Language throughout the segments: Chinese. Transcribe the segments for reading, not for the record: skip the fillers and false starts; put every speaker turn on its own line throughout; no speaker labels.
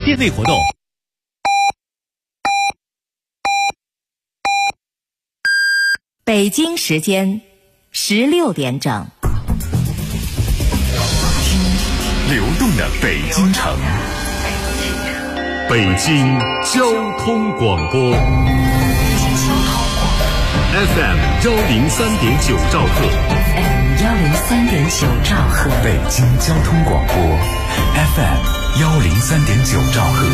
店内活动。
北京时间16点整。
流动的北京城，北京交通广播 FM 103.9兆赫，
103.9兆赫，
北京交通广播 FM 103.9兆赫。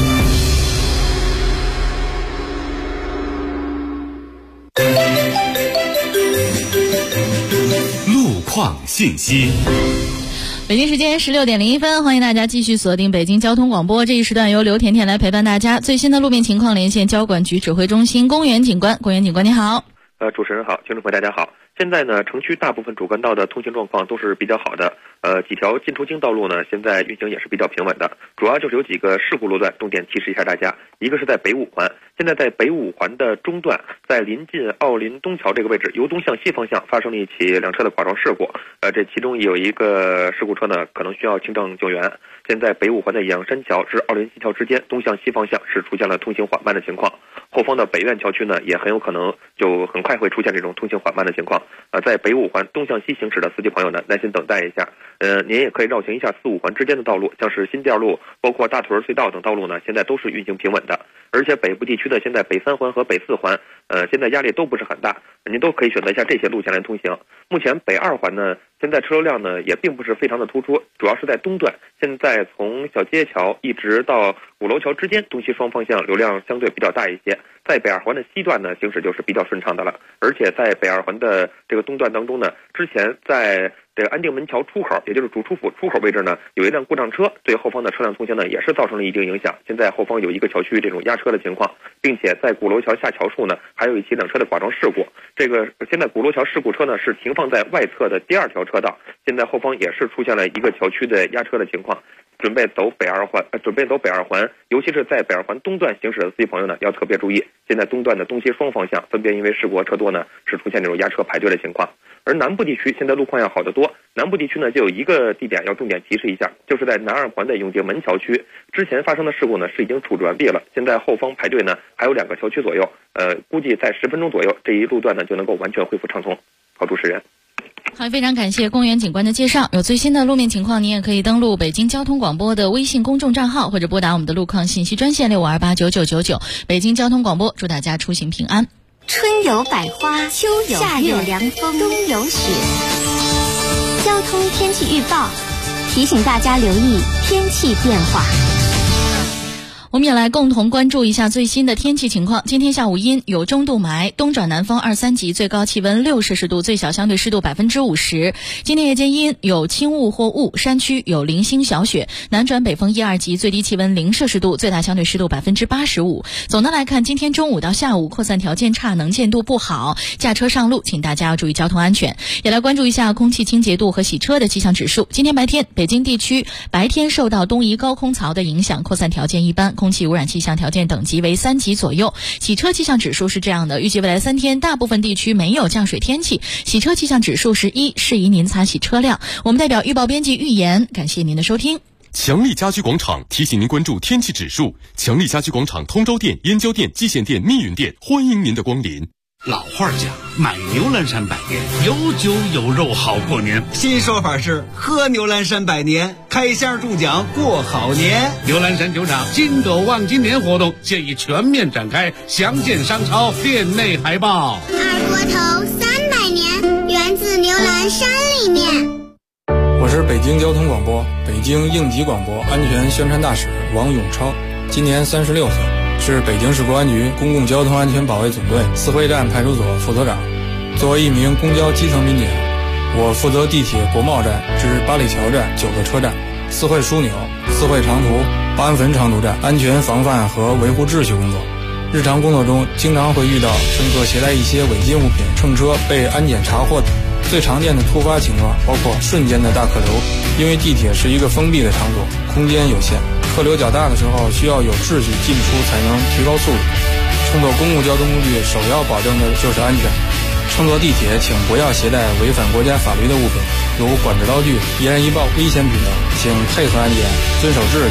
路况信息。
北京时间16点01分，欢迎大家继续锁定北京交通广播。这一时段由刘甜甜来陪伴大家。最新的路面情况连线交管局指挥中心公园警官。公园警官你好。
主持人好，听众朋友大家好。现在呢，城区大部分主干道的通行状况都是比较好的。几条进出京道路呢，现在运行也是比较平稳的。主要就是有几个事故路段，重点提示一下大家。一个是在北五环，现在在北五环的中段，在临近奥林东桥这个位置，由东向西方向发生了一起两车的剐撞事故。这其中有一个事故车呢，可能需要清障救援。现在北五环的仰山桥至奥林西桥之间，东向西方向是出现了通行缓慢的情况。后方的北苑桥区呢，也很有可能就很快会出现这种通行缓慢的情况。在北五环东向西行驶的司机朋友呢，耐心等待一下。您也可以绕行一下4、5环之间的道路，像是新店路、包括大屯隧道等道路呢，现在都是运行平稳的。而且北部地区的现在北3环和北4环，现在压力都不是很大，您都可以选择一下这些路线来通行。目前北2环呢，现在车流量呢也并不是非常的突出，主要是在东段。现在从小街桥一直到鼓楼桥之间，东西双方向流量相对比较大一些。在北2环的西段呢，行驶就是比较顺畅的了。而且在北2环的这个东段当中呢，之前在这个安定门桥出口，也就是主出府出口位置呢，有一辆故障车，对后方的车辆通行呢也是造成了一定影响。现在后方有一个桥区这种压车的情况，并且在鼓楼桥下桥处呢，还有一起两车的剐撞事故。这个现在鼓楼桥事故车呢是停放在外侧的第2条车道，现在后方也是出现了一个桥区的压车的情况。准备走北2环，尤其是在北2环东段行驶的司机朋友呢，要特别注意。现在东段的东西双方向分别因为事故车多呢，是出现这种压车排队的情况。而南部地区现在路况要好得多，南部地区呢就有一个地点要重点提示一下，就是在南2环的永定门桥区，之前发生的事故呢是已经处置完毕了，现在后方排队呢还有2个桥区左右，估计在10分钟左右，这一路段呢就能够完全恢复畅通。好，主持人。
好，非常感谢公园警官的介绍。有最新的路面情况，您也可以登录北京交通广播的微信公众账号，或者拨打我们的路况信息专线65289999。北京交通广播，祝大家出行平安。
春有百花，秋有夏有凉风，冬有雪。交通天气预报提醒大家留意天气变化。
我们也来共同关注一下最新的天气情况。今天下午阴，有中度霾，东转南风2、3级，最高气温6摄氏度，最小相对湿度50%。今天夜间阴，有轻雾或雾，山区有零星小雪，南转北风1、2级，最低气温0摄氏度，最大相对湿度85%。总的来看，今天中午到下午扩散条件差，能见度不好，驾车上路请大家要注意交通安全。也来关注一下空气清洁度和洗车的气象指数。今天白天，北京地区白天受到东移高空槽的影响，扩散条件一般，空气污染气象条件等级为3级左右。洗车气象指数是这样的，预计未来3天大部分地区没有降水天气，洗车气象指数是1，适宜您擦洗车辆。我们代表预报编辑预言，感谢您的收听。
强力家居广场提醒您关注天气指数。强力家居广场通州店、燕郊店、蓟县店、密云店，欢迎您的光临。
老话讲，买牛栏山百年，有酒有肉好过年。
新说法是喝牛栏山百年，开箱中奖过好年。
牛栏山酒厂金斗望今年活动现已全面展开，详见商超店内海报。
二锅头300年，源自牛栏山里面。
我是北京交通广播北京应急广播安全宣传大使王永超，今年36岁，是北京市公安局公共交通安全保卫总队四惠站派出所副所长。作为一名公交基层民警，我负责地铁国贸站至八里桥站9个车站，四惠枢纽、四惠长途、八安汾长途站安全防范和维护秩序工作。日常工作中经常会遇到乘客携带一些违禁物品乘车被安检查获。最常见的突发情况包括瞬间的大客流，因为地铁是一个封闭的场所，空间有限，客流较大的时候需要有秩序进出才能提高速度。乘坐公共交通工具首要保证的就是安全。乘坐地铁请不要携带违反国家法律的物品，如管制刀具、易燃易爆、危险品等，请配合安检，遵守秩序，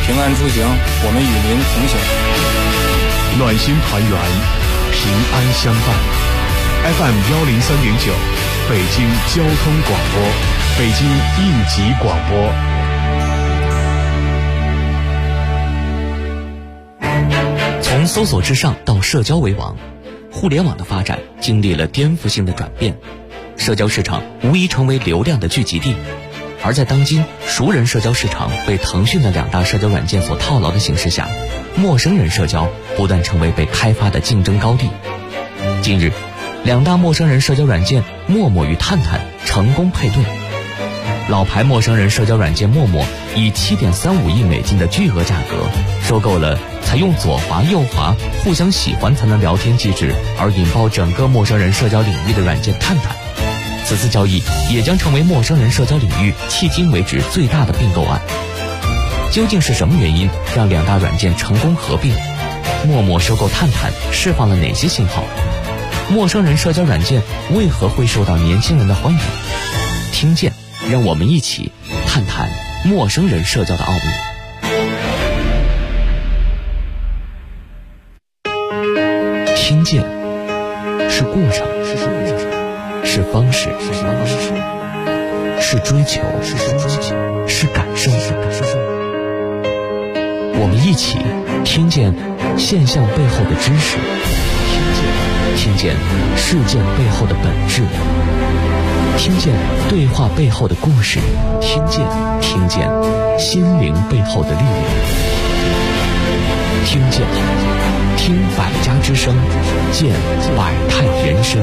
平安出行，我们与您同行。
暖心团圆，平安相伴。FM 103.9，北京交通广播，北京应急广播。
从搜索之上到社交为王，互联网的发展经历了颠覆性的转变，社交市场无疑成为流量的聚集地。而在当今熟人社交市场被腾讯的2大社交软件所套牢的形势下，陌生人社交不断成为被开发的竞争高地。近日，2大陌生人社交软件陌陌与探探成功配对。老牌陌生人社交软件陌陌以7.35亿美金的巨额价格收购了采用左滑右滑互相喜欢才能聊天机制而引爆整个陌生人社交领域的软件探探。此次交易也将成为陌生人社交领域迄今为止最大的并购案。究竟是什么原因让2大软件成功合并？陌陌收购探探释放了哪些信号？陌生人社交软件为何会受到年轻人的欢迎？听见，让我们一起探探陌生人社交的奥秘。听见是过程，是方式，是追求，是感受。我们一起听见现象背后的知识，听见事件背后的本质，听见对话背后的故事，听见心灵背后的力量，听百家之声，见百态人生。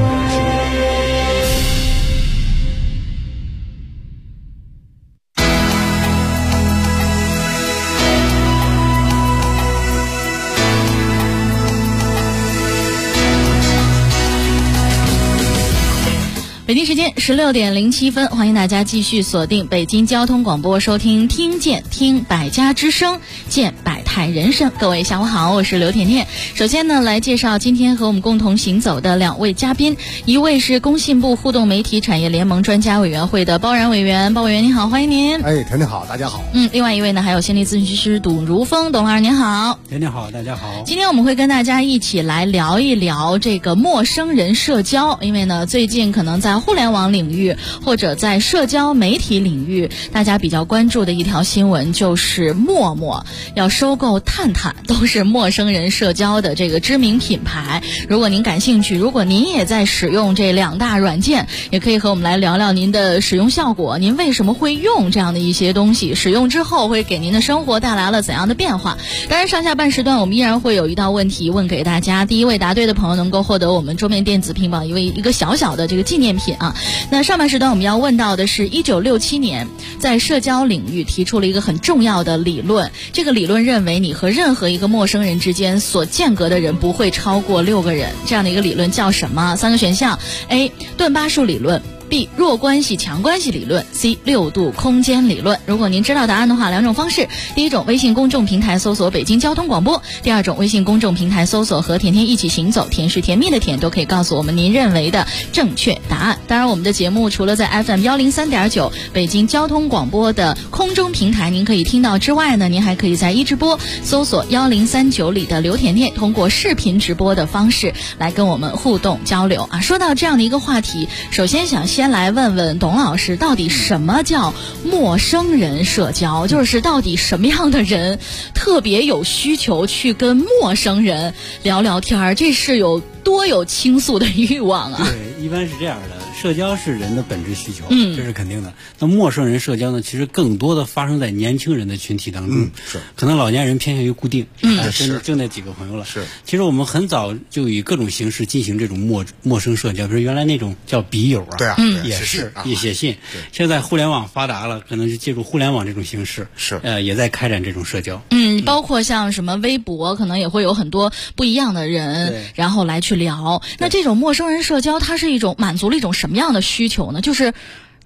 北京时间16点07分，欢迎大家继续锁定北京交通广播，收听听见，听百家之声，见百态人生。各位下午好，我是刘甜甜。首先呢，来介绍今天和我们共同行走的2位嘉宾，一位是工信部互动媒体产业联盟专家委员会的包然委员，包委员您好，欢迎您。
甜甜好，大家好。
另外一位呢，还有心理咨询师董如峰，董老师您好。
甜甜好，大家好。
今天我们会跟大家一起来聊一聊这个陌生人社交，因为呢，最近可能在互联网领域或者在社交媒体领域，大家比较关注的一条新闻就是陌陌要收购探探，都是陌生人社交的这个知名品牌。如果您感兴趣，如果您也在使用这2大软件，也可以和我们来聊聊您的使用效果，您为什么会用这样的一些东西，使用之后会给您的生活带来了怎样的变化。当然上下半时段我们依然会有一道问题问给大家，第一位答对的朋友能够获得我们桌面电子屏保一个小小的这个纪念品啊。那上半时段我们要问到的是1967年在社交领域提出了一个很重要的理论，这个理论认为你和任何一个陌生人之间所间隔的人不会超过6个人，这样的一个理论叫什么？3个选项： A. 顿巴数理论， B. 弱关系强关系理论， C. 6度空间理论。如果您知道答案的话，2种方式：第一种，微信公众平台搜索北京交通广播；第二种，微信公众平台搜索和甜甜一起行走，甜是甜蜜的甜，都可以告诉我们您认为的正确答案。当然我们的节目除了在 FM 103.9北京交通广播的空中平台您可以听到之外呢，您还可以在一直播搜索1039里的刘甜甜，通过视频直播的方式来跟我们互动交流啊。说到这样的一个话题，首先先来问问董老师，到底什么叫陌生人社交？就是到底什么样的人特别有需求去跟陌生人聊聊天，这是有多有倾诉的欲望啊？
对，一般是这样的，社交是人的本质需求，这是肯定的。那陌生人社交呢，其实更多的发生在年轻人的群体当中，
是
可能老年人偏向于固定，就那几个朋友了。
是，
其实我们很早就以各种形式进行这种陌生社交，比如原来那种叫笔友啊，
对啊，
也是也写信。现在互联网发达了，可能是借助互联网这种形式，
是
也在开展这种社交。
包括像什么微博，可能也会有很多不一样的人，然后来去聊。那这种陌生人社交，它是满足了一种什么样的需求呢？就是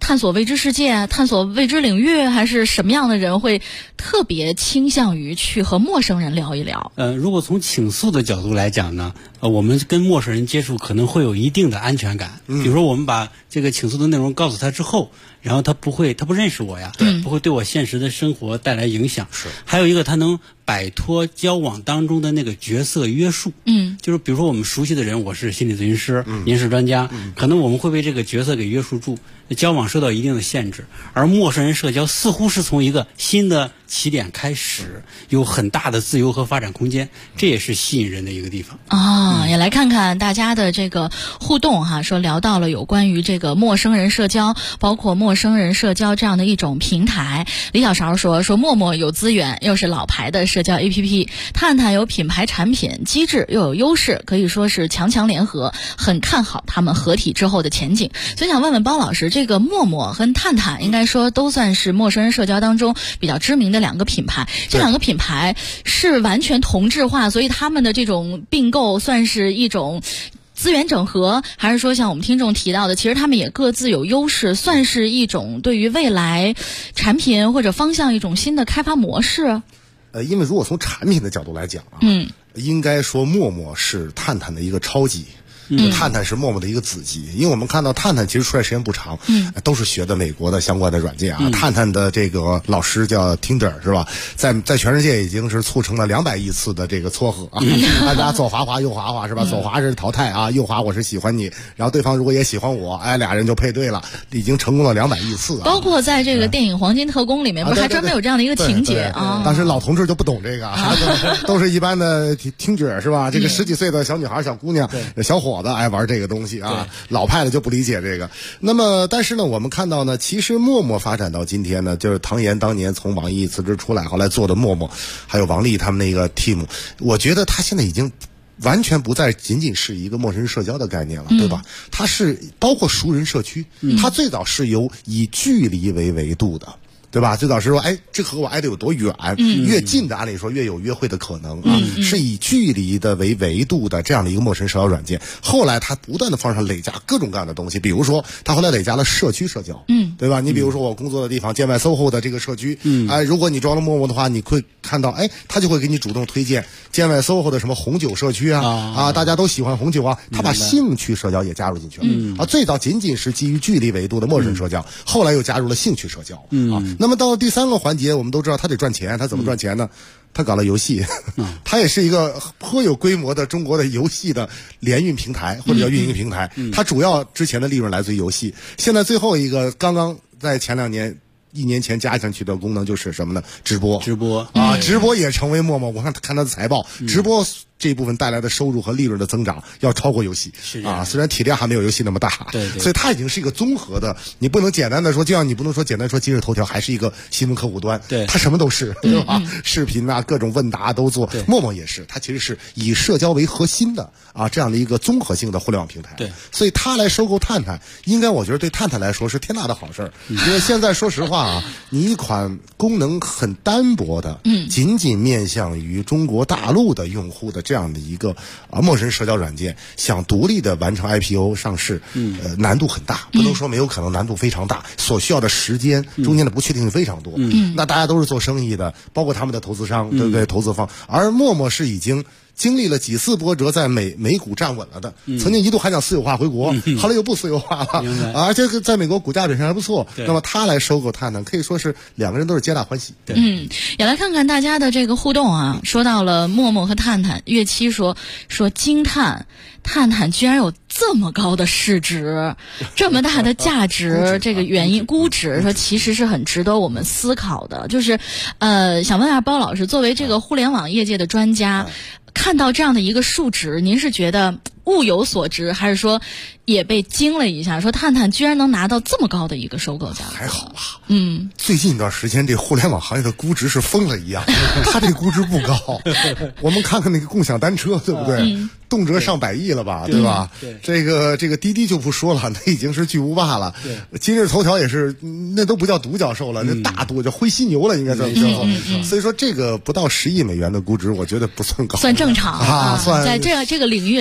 探索未知世界、探索未知领域，还是什么样的人会特别倾向于去和陌生人聊一聊？
如果从倾诉的角度来讲呢，我们跟陌生人接触可能会有一定的安全感。比如说我们把这个倾诉的内容告诉他之后，然后他不认识我呀，不会对我现实的生活带来影响。是，还有一个他能摆脱交往当中的那个角色约束。就是比如说我们熟悉的人，我是心理咨询师，您是专家，可能我们会被这个角色给约束住，交往受到一定的限制。而陌生人社交似乎是从一个新的起点开始，有很大的自由和发展空间，这也是吸引人的一个地方。
也来看看大家的这个互动哈，说聊到了有关于这个陌生人社交，包括陌生人社交这样的一种平台。李小勺说陌陌有资源，又是老牌的社交 APP， 探探有品牌产品机制又有优势，可以说是强强联合，很看好他们合体之后的前景。所以想问问包老师，这个陌陌和探探应该说都算是陌生人社交当中比较知名的两个品牌，这两个品牌是完全同质化，所以他们的这种并购算是一种资源整合，还是说像我们听众提到的，其实他们也各自有优势，算是一种对于未来产品或者方向一种新的开发模式？
因为如果从产品的角度来讲啊，应该说陌陌是探探的一个超级。探探是陌陌的一个子集，因为我们看到探探其实出来时间不长，都是学的美国的相关的软件啊。探探的这个老师叫 Tinder 是吧？在全世界已经是促成了200亿次的这个撮合啊，大家左滑滑右滑滑是吧？左滑是淘汰啊，右滑我是喜欢你，然后对方如果也喜欢我，俩人就配对了，已经成功了200亿次啊。
包括在这个电影《黄金特工》里面，不是还专门有这样的一个情节啊？
但是老同志就不懂这个，都是一般的Tinder是吧？这个10几岁的小女孩、小姑娘、小伙子爱玩这个东西啊，老派的就不理解这个。那么但是呢，我们看到呢，其实陌陌发展到今天呢，就是唐岩当年从网易辞职出来，后来做的陌陌，还有王丽他们那个 team， 我觉得他现在已经完全不再仅仅是一个陌生人社交的概念了，对吧？它是包括熟人社区，它最早是由以距离为维度的。对吧？最早是说，这和我挨得有多远？越近的按理说越有约会的可能啊，是以距离的为维度的这样的一个陌生社交软件。后来他不断的往上累加各种各样的东西，比如说他后来累加了社区社交，对吧？你比如说我工作的地方建外 SOHO 的这个社区，如果你装了陌陌的话，你会看到，他就会给你主动推荐建外 SOHO 的什么红酒社区啊，大家都喜欢红酒啊，他把兴趣社交也加入进去了最早仅仅是基于距离维度的陌生社交，后来又加入了兴趣社交那么到第3个环节，我们都知道他得赚钱，他怎么赚钱呢？他搞了游戏，他也是一个颇有规模的中国的游戏的联运平台或者叫运营平台，他主要之前的利润来自于游戏，现在最后一个刚刚在前1年前加上去的功能就是什么呢？直播啊，直播也成为陌陌。我看他的财报，直播这一部分带来的收入和利润的增长要超过游戏啊，虽然体量还没有游戏那么大，所以它已经是一个综合的，你不能简单的说，就像你不能说简单说今日头条还是一个新闻客户端，它什么都是，对吧？视频啊，各种问答都做，陌陌也是，它其实是以社交为核心的啊，这样的一个综合性的互联网平台。所以它来收购探探，应该我觉得对探探来说是天大的好事儿，因为现在说实话啊，你一款功能很单薄的，仅仅面向于中国大陆的用户的这样的一个陌生人社交软件，想独立的完成 IPO 上市，难度很大，不能说没有可能，难度非常大，所需要的时间中间的不确定性非常多。那大家都是做生意的，包括他们的投资商，对不对？投资方，而陌陌是已经经历了几次波折，在美股站稳了的，曾经一度还想私有化回国，后来又不私有化了，而且在美国股价表现还不错。那么他来收购探探，可以说是2个人都是皆大欢喜。
也来看看大家的这个互动啊。说到了陌陌和探探，岳七说惊叹，探探居然有这么高的市值，这么大的价值，这个原因估值说其实是很值得我们思考的。就是想问一下包老师，作为这个互联网业界的专家，看到这样的一个数值，您是觉得物有所值，还是说也被惊了一下，说探探居然能拿到这么高的一个收购价？
还好吧。最近一段时间这互联网行业的估值是疯了一样，它这估值不高。我们看看那个共享单车，对不对？动辄上100亿了吧，对吧？这个滴滴就不说了，那已经是巨无霸了。今日头条也是，那都不叫独角兽了，那大独叫灰犀牛了，应该算最后。所以说这个不到10亿美元的估值，我觉得不算高，
算正常
啊，算
在这个领域里还算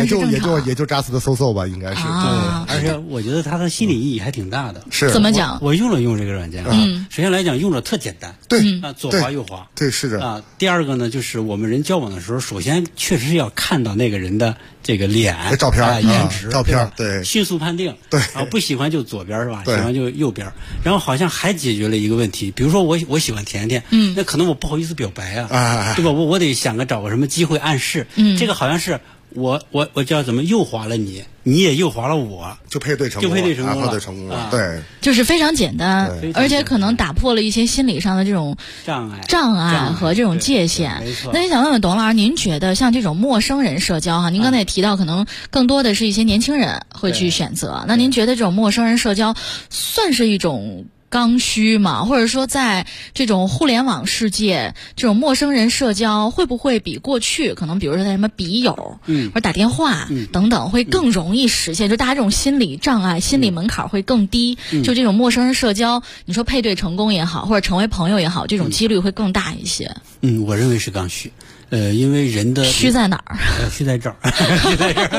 也就扎死的嗖吧，应该是。
而且我觉得它的心理意义还挺大的。
是
怎么讲？
我用这个软件首先来讲用着特简单，
对
左滑右滑，
对是的
第二个呢，就是我们人交往的时候，首先确实是要看到那个人的这个脸、
照片、
颜值、
照片，对，
迅速判定，
对，
不喜欢就左边是吧？喜欢就右边，然后好像还解决了一个问题，比如说我喜欢甜甜，那可能我不好意思表白啊，对吧？我得想找个什么机会暗示，这个好像是我叫怎么诱滑了你也诱滑了我，
就配对成功了，对，
就是非常简单，而且可能打破了一些心理上的这种障碍和这种界限。那你想问问董老师，您觉得像这种陌生人社交哈，您刚才也提到，可能更多的是一些年轻人会去选择，那您觉得这种陌生人社交算是一种刚需嘛？或者说在这种互联网世界，这种陌生人社交会不会比过去可能比如说在什么笔友或者打电话等等会更容易实现，就大家这种心理障碍心理门槛会更低，就这种陌生人社交你说配对成功也好或者成为朋友也好，这种几率会更大一些。
我认为是刚需。因为人的
虚在哪儿？
虚在这儿，虚在这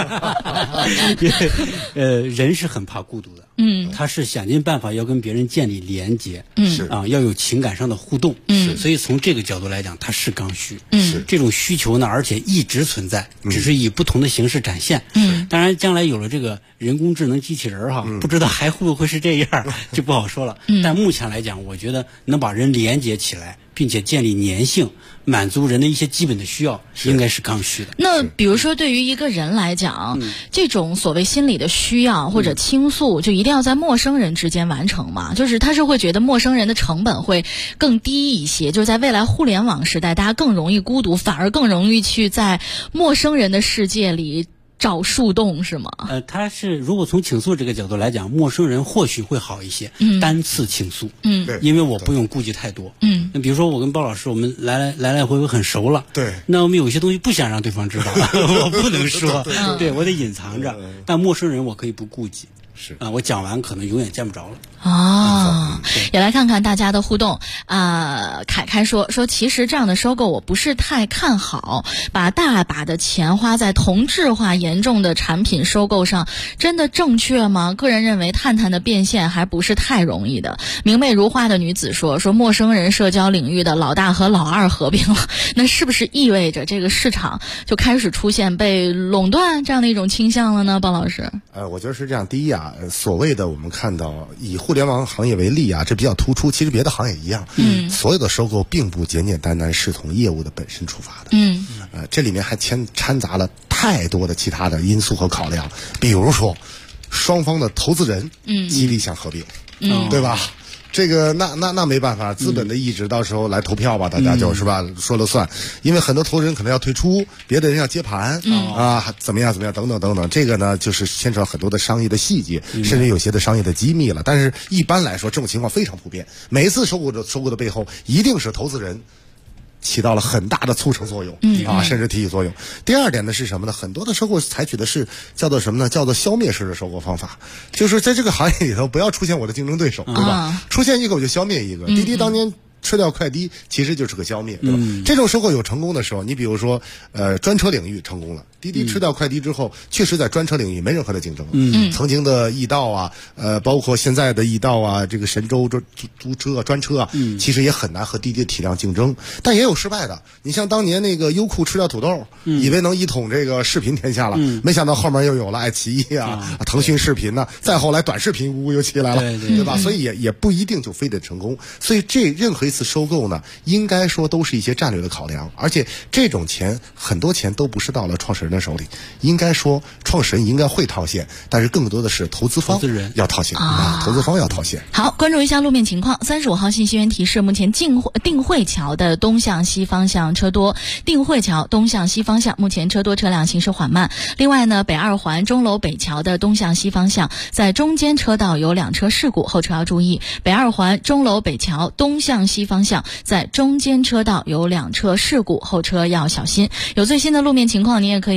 儿。人是很怕孤独的，他是想尽办法要跟别人建立连结，要有情感上的互动，所以从这个角度来讲，它是刚需，这种需求呢，而且一直存在，只是以不同的形式展现，当然将来有了这个人工智能机器人不知道还会不会是这样，就不好说了。但目前来讲，我觉得能把人连接起来，并且建立粘性，满足人的一些基本的需要，应该是刚需的。
那比如说对于一个人来讲，这种所谓心理的需要或者倾诉，就一定要在陌生人之间完成吗？就是他是会觉得陌生人的成本会更低一些，就是在未来互联网时代，大家更容易孤独，反而更容易去在陌生人的世界里找树洞，是吗？
他是如果从倾诉这个角度来讲，陌生人或许会好一些，单次倾诉，因为我不用顾忌太多，那比如说我跟包老师，我们来回很熟了，
对，
那我们有些东西不想让对方知道，我不能说，对我得隐藏着，但陌生人我可以不顾忌。
是
我讲完可能永远见不着了。
也来看看大家的互动凯凯说其实这样的收购我不是太看好，把大把的钱花在同质化严重的产品收购上，真的正确吗？个人认为探探的变现还不是太容易的。明媚如花的女子说陌生人社交领域的老大和老二合并了，那是不是意味着这个市场就开始出现被垄断这样的一种倾向了呢？包老师，
我觉得是这样。第一所谓的我们看到以互联网行业为例这比较突出，其实别的行业一样，所有的收购并不简简单单是从业务的本身出发的，这里面还掺杂了太多的其他的因素和考量，比如说双方的投资人极力想合并，对吧？这个那没办法，资本的意志到时候来投票吧，大家就是吧说了算，因为很多投资人可能要退出，别的人要接盘怎么样等等，这个呢就是牵扯到很多的商业的细节，甚至有些的商业的机密了。但是一般来说，这种情况非常普遍，每一次收购的背后一定是投资人起到了很大的促成作用甚至提起作用。第二点呢是什么呢？很多的收购采取的是叫做什么呢？叫做消灭式的收购方法，就是在这个行业里头不要出现我的竞争对手，对吧？出现一个我就消灭一个。滴滴当年吃掉快滴其实就是个消灭，对吧？这种收购有成功的时候，你比如说专车领域成功了，滴滴吃掉快滴之后，确实在专车领域没任何的竞争了。曾经的易到包括现在的易到这个神州租车专车其实也很难和滴滴的体量竞争，但也有失败的。你像当年那个优酷吃掉土豆，以为能一统这个视频天下了，没想到后面又有了爱奇艺腾讯视频再后来短视频又起来了，对吧？所以也不一定就非得成功。所以任何一次收购呢，应该说都是一些战略的考量，而且这种钱很多钱都不是到了创始人的手里，应该说创始人应该会套现，但是更多的是投资方要套现投资方要套现。
好，关注一下路面情况。35号信息源提示，目前定慧桥的东向西方向车多，定慧桥东向西方向目前车多，车辆行驶缓慢。另外呢，北二环钟楼北桥的东向西方向在中间车道有2车事故，后车要注意。北二环钟楼北桥东向西方向在中间车道有2车事故，后车要小心。有最新的路面情况，你也可以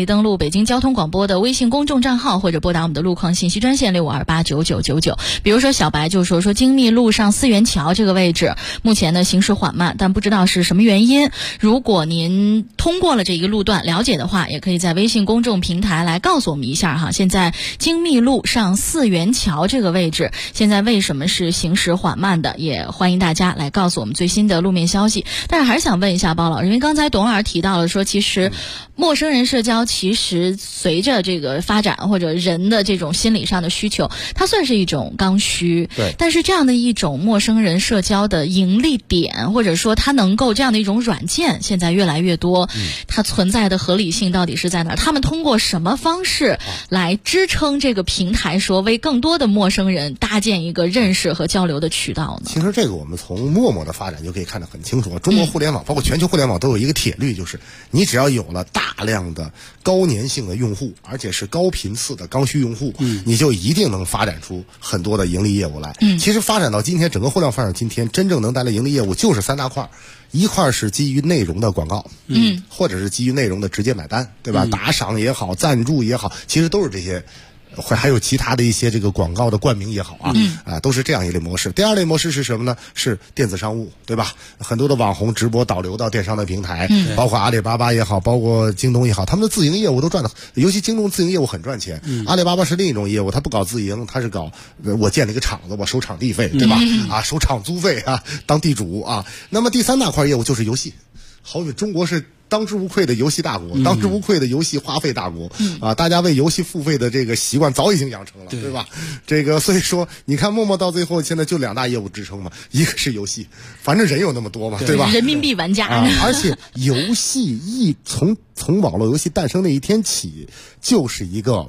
以登录北京交通广播的微信公众账号，或者拨打我们的路况信息专线65289999。比如说小白就说京密路上四元桥这个位置目前呢行驶缓慢，但不知道是什么原因。如果您通过了这一个路段了解的话，也可以在微信公众平台来告诉我们一下哈。现在京密路上四元桥这个位置现在为什么是行驶缓慢的，也欢迎大家来告诉我们最新的路面消息。但是还是想问一下包老师，因为刚才董老师提到了说，其实陌生人社交其实随着这个发展或者人的这种心理上的需求，它算是一种刚需。
对。
但是这样的一种陌生人社交的盈利点，或者说它能够这样的一种软件现在越来越多，它存在的合理性到底是在哪儿？他们通过什么方式来支撑这个平台，说为更多的陌生人搭建一个认识和交流的渠道呢？
其实这个我们从陌陌的发展就可以看得很清楚。中国互联网包括全球互联网都有一个铁律，就是你只要有了大量的高粘性的用户，而且是高频次的刚需用户，你就一定能发展出很多的盈利业务来。其实发展到今天，整个互联网发展今天，真正能带来盈利业务就是3大块。一块是基于内容的广告，或者是基于内容的直接买单，对吧？打赏也好，赞助也好，其实都是这些。还有其他的一些这个广告的冠名也好都是这样一类模式。第二类模式是什么呢？是电子商务，对吧？很多的网红直播导流到电商的平台，包括阿里巴巴也好，包括京东也好，他们的自营业务都赚的，尤其京东自营业务很赚钱。阿里巴巴是另一种业务，他不搞自营，他是搞我建了一个厂子，我收场地费，对吧？收场租费当地主那么第3大块业务就是游戏，好比中国是当之无愧的游戏大国，当之无愧的游戏花费大国大家为游戏付费的这个习惯早已经养成了，对吧？这个所以说你看陌陌到最后现在就2大业务支撑嘛，一个是游戏，反正人有那么多嘛，对吧？
人民币玩家
而且游戏从网络游戏诞生那一天起，就是一个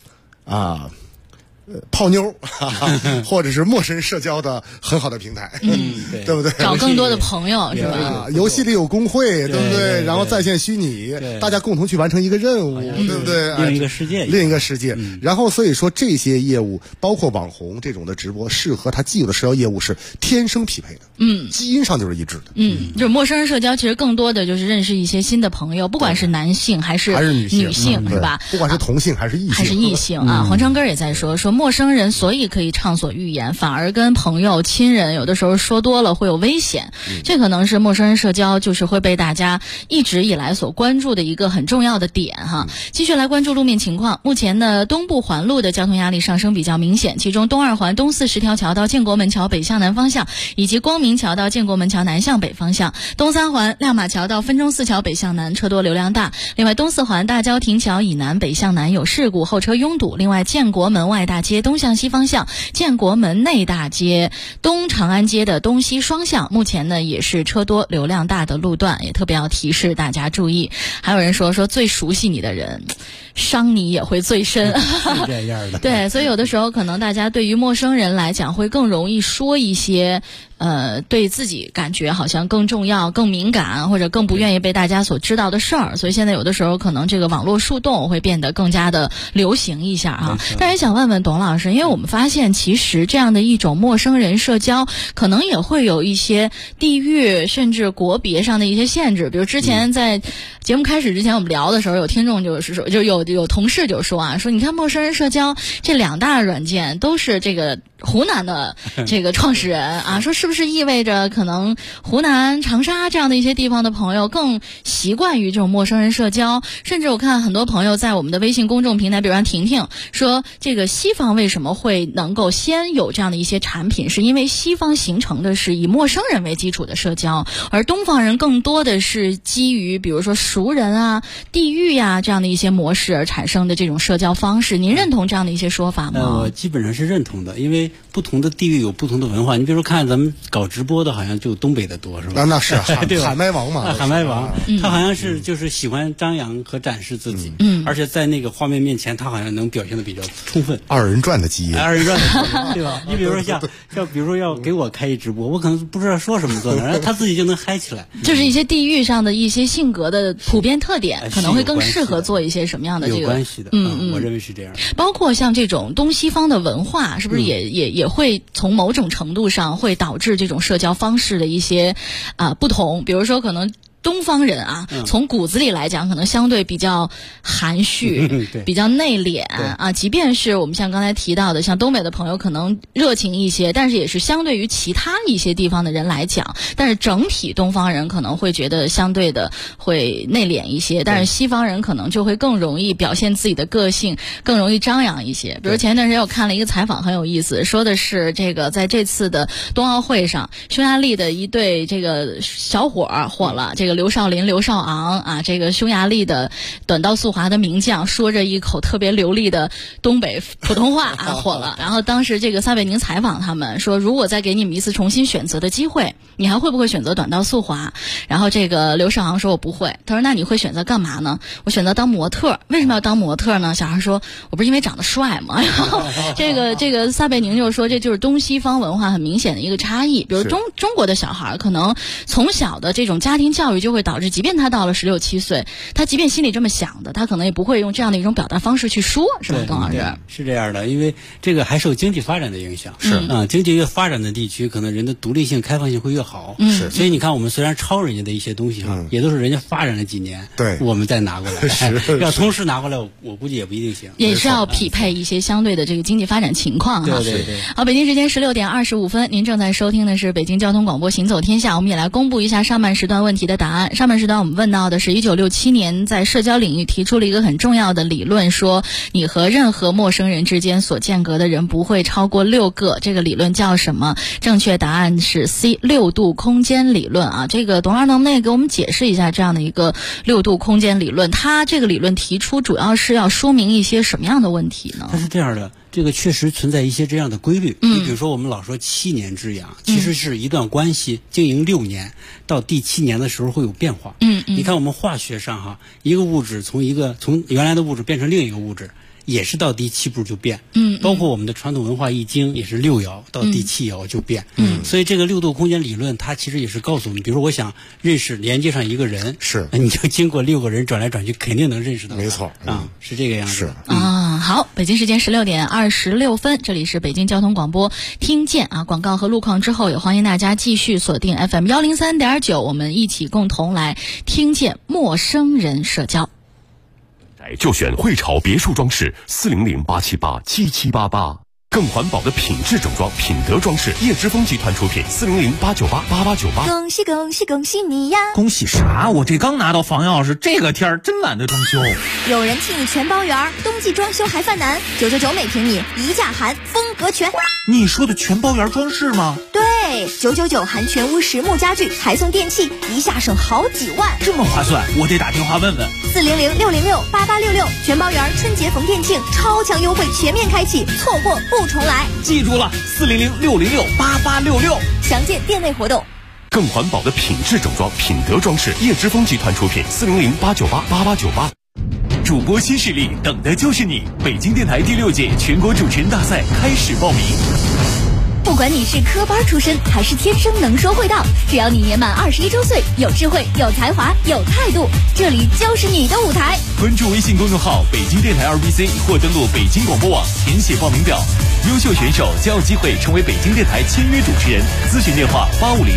泡妞或者是陌生人社交的很好的平台，对不对？
找更多的朋友是吧？
游戏里有公会，对不对？然后在线虚拟，大家共同去完成一个任务，对不对？
另一个世界。
然后所以说这些业务，包括网红这种的直播，适合他既有的社交业务是天生匹配的，基因上就是一致的。
就是陌生人社交其实更多的就是认识一些新的朋友，不管是男性还是女性，是吧？
不管是同性还是异性
黄长根也在说陌生人所以可以畅所欲言，反而跟朋友亲人有的时候说多了会有危险，这可能是陌生人社交就是会被大家一直以来所关注的一个很重要的点继续来关注路面情况。目前的东部环路的交通压力上升比较明显，其中东2环东四10条桥到建国门桥北向南方向，以及光明桥到建国门桥南向北方向，东3环亮马桥到分钟寺桥北向南车多流量大。另外东4环大郊亭桥以南北向南有事故，后车拥堵。另外建国门外大街东向西方向，建国门内大街东长安街的东西双向目前呢也是车多流量大的路段，也特别要提示大家注意。还有人说最熟悉你的人伤你也会最深
是这样的
对，所以有的时候可能大家对于陌生人来讲会更容易说一些对自己感觉好像更重要更敏感或者更不愿意被大家所知道的事儿，所以现在有的时候可能这个网络树洞会变得更加的流行一下但是想问问董老师，因为我们发现其实这样的一种陌生人社交可能也会有一些地域甚至国别上的一些限制，比如之前在节目开始之前我们聊的时候，有听众就是说有同事就说说你看陌生人社交这2大软件都是这个湖南的这个创始人说是不是意味着可能湖南长沙这样的一些地方的朋友更习惯于这种陌生人社交，甚至我看很多朋友在我们的微信公众平台，比如让婷婷说这个西方为什么会能够先有这样的一些产品，是因为西方形成的是以陌生人为基础的社交，而东方人更多的是基于比如说熟人地域这样的一些模式而产生的这种社交方式，您认同这样的一些说法吗？
我基本上是认同的，因为不同的地域有不同的文化。你比如说看咱们搞直播的好像就东北的多是吧？
那是喊麦王嘛，
喊麦王他好像是就是喜欢张扬和展示自己而且在那个画面面前他好像能表现的比较充分，
二人转的基因
对吧？你比如说像比如说要给我开一直播，我可能不知道说什么做的，然后他自己就能嗨起来
就是一些地域上的一些性格的普遍特点可能会更适合做一些什么样的这个
有关系的我认为是这样。
包括像这种东西方的文化是不是也会从某种程度上会导致这种社交方式的一些不同，比如说可能东方人啊，从骨子里来讲，可能相对比较含蓄，比较内敛啊。即便是我们像刚才提到的，像东北的朋友可能热情一些，但是也是相对于其他一些地方的人来讲，但是整体东方人可能会觉得相对的会内敛一些，但是西方人可能就会更容易表现自己的个性，更容易张扬一些。比如前一段时间我看了一个采访，很有意思，说的是这个在这次的冬奥会上，匈牙利的一对这个小伙火了，这个刘少林、刘少昂啊，这个匈牙利的短道速滑的名将，说着一口特别流利的东北普通话啊，火了。然后当时这个撒贝宁采访他们说，如果再给你们一次重新选择的机会，你还会不会选择短道速滑？然后这个刘少昂说我不会。他说那你会选择干嘛呢？我选择当模特。为什么要当模特呢？小孩说我不是因为长得帅吗？然后这个撒贝宁就说这就是东西方文化很明显的一个差异。比如中国的小孩可能从小的这种家庭教育就会导致，即便他到了16、17岁，他即便心里这么想的，他可能也不会用这样的一种表达方式去说，是吧，董老师？
是这样的，因为这个还受经济发展的影响。经济越发展的地区，可能人的独立性、开放性会越好。所以你看，我们虽然抄人家的一些东西也都是人家发展了几年，我们再拿过来。要同时拿过来，我估计也不一定行。
也是要匹配一些相对的这个经济发展情况哈。
对。
好，北京时间16点25分，您正在收听的是北京交通广播《行走天下》，我们也来公布一下上半时段问题的答案。上半时段我们问到的是1967年在社交领域提出了一个很重要的理论，说你和任何陌生人之间所间隔的人不会超过6个，这个理论叫什么？正确答案是 C， 6度空间理论啊。这个董老师能不能给我们解释一下这样的一个6度空间理论？它这个理论提出主要是要说明一些什么样的问题呢？
它是这样的，这个确实存在一些这样的规律。你比如说我们老说7年之痒，其实是一段关系经营6年，到第7年的时候会有变化。你看我们化学上一个物质从原来的物质变成另一个物质，也是到第7步就变。包括我们的传统文化易经也是6爻，到第7爻就变。所以这个6度空间理论它其实也是告诉我们，比如说我想连接上一个人，你就经过6个人转来转去，肯定能认识到他。
没错
是这个样子。
好，北京时间16点26分，这里是北京交通广播，听见广告和路况之后，也欢迎大家继续锁定 FM 103.9，我们一起共同来听见陌生人社交。
就选汇潮别墅装饰400-878-7788，更环保的品质整装，品德装饰，叶之峰集团出品，400-898-8898。
恭喜恭喜恭喜你呀！
恭喜啥？我这刚拿到房钥匙，这个天儿真懒得装修。
有人替你全包圆，冬季装修还犯难，999每平米，一价含，风格全。
你说的全包圆装饰吗？
对，999含全屋实木家具，还送电器，一下省好几万，
这么划算，我得打电话问问。
400-606-8866，全包圆春节逢店庆，超强优惠全面开启，错过不重来。
记住了，400-606-8866，
详见店内活动。
更环保的品质整装，品德装饰，叶之峰集团出品，400-898-8898。
主播新势力，等的就是你！北京电台第6届全国主持人大赛开始报名。
不管你是科班出身还是天生能说会道，只要你年满21周岁，有智慧、有才华、有态度，这里就是你的舞台。
关注微信公众号北京电台2BC 或登录北京广播网填写报名表，优秀选手将有机会成为北京电台签约主持人。咨询电话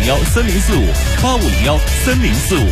8501-3045，8501-3045。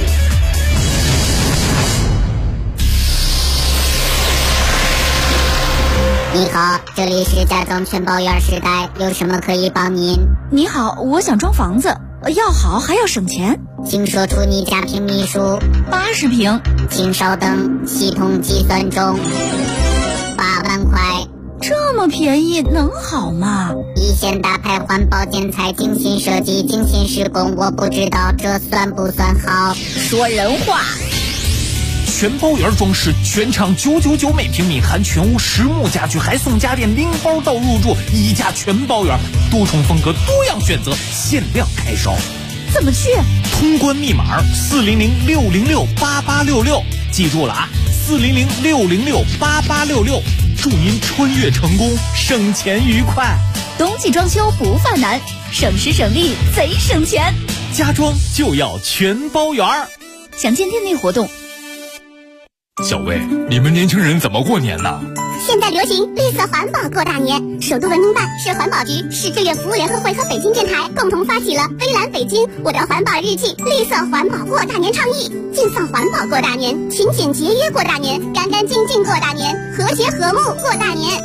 你好，这里是家装全包圆时代，有什么可以帮您？
你好，我想装房子，要好还要省钱，
请说出你家平米数。
80平。
请稍等，系统计算中。8万块。
这么便宜能好吗？
一线大牌环保建材，精心设计，精心施工，我不知道这算不算好。
说人话。
全包圆装饰，全场999每平米，含全屋实木家具，还送家电零包到入住，一价全包圆，多重风格，多样选择，限量开烧。
怎么去？
通关密码400-606-8866，记住了400-606-8866，祝您穿越成功，省钱愉快。
冬季装修不犯难，省时省力贼省钱，
家装就要全包圆。
详见店内活动。
小魏，你们年轻人怎么过年呢？
现现在流行绿色环保过大年，首都文明办、市环保局、市志愿服务联合会和北京电台共同发起了微蓝北京我的环保日记绿色环保过大年倡议，尽放环保过大年，勤俭节约过大年，干干净净过大年，和谐和睦过大年。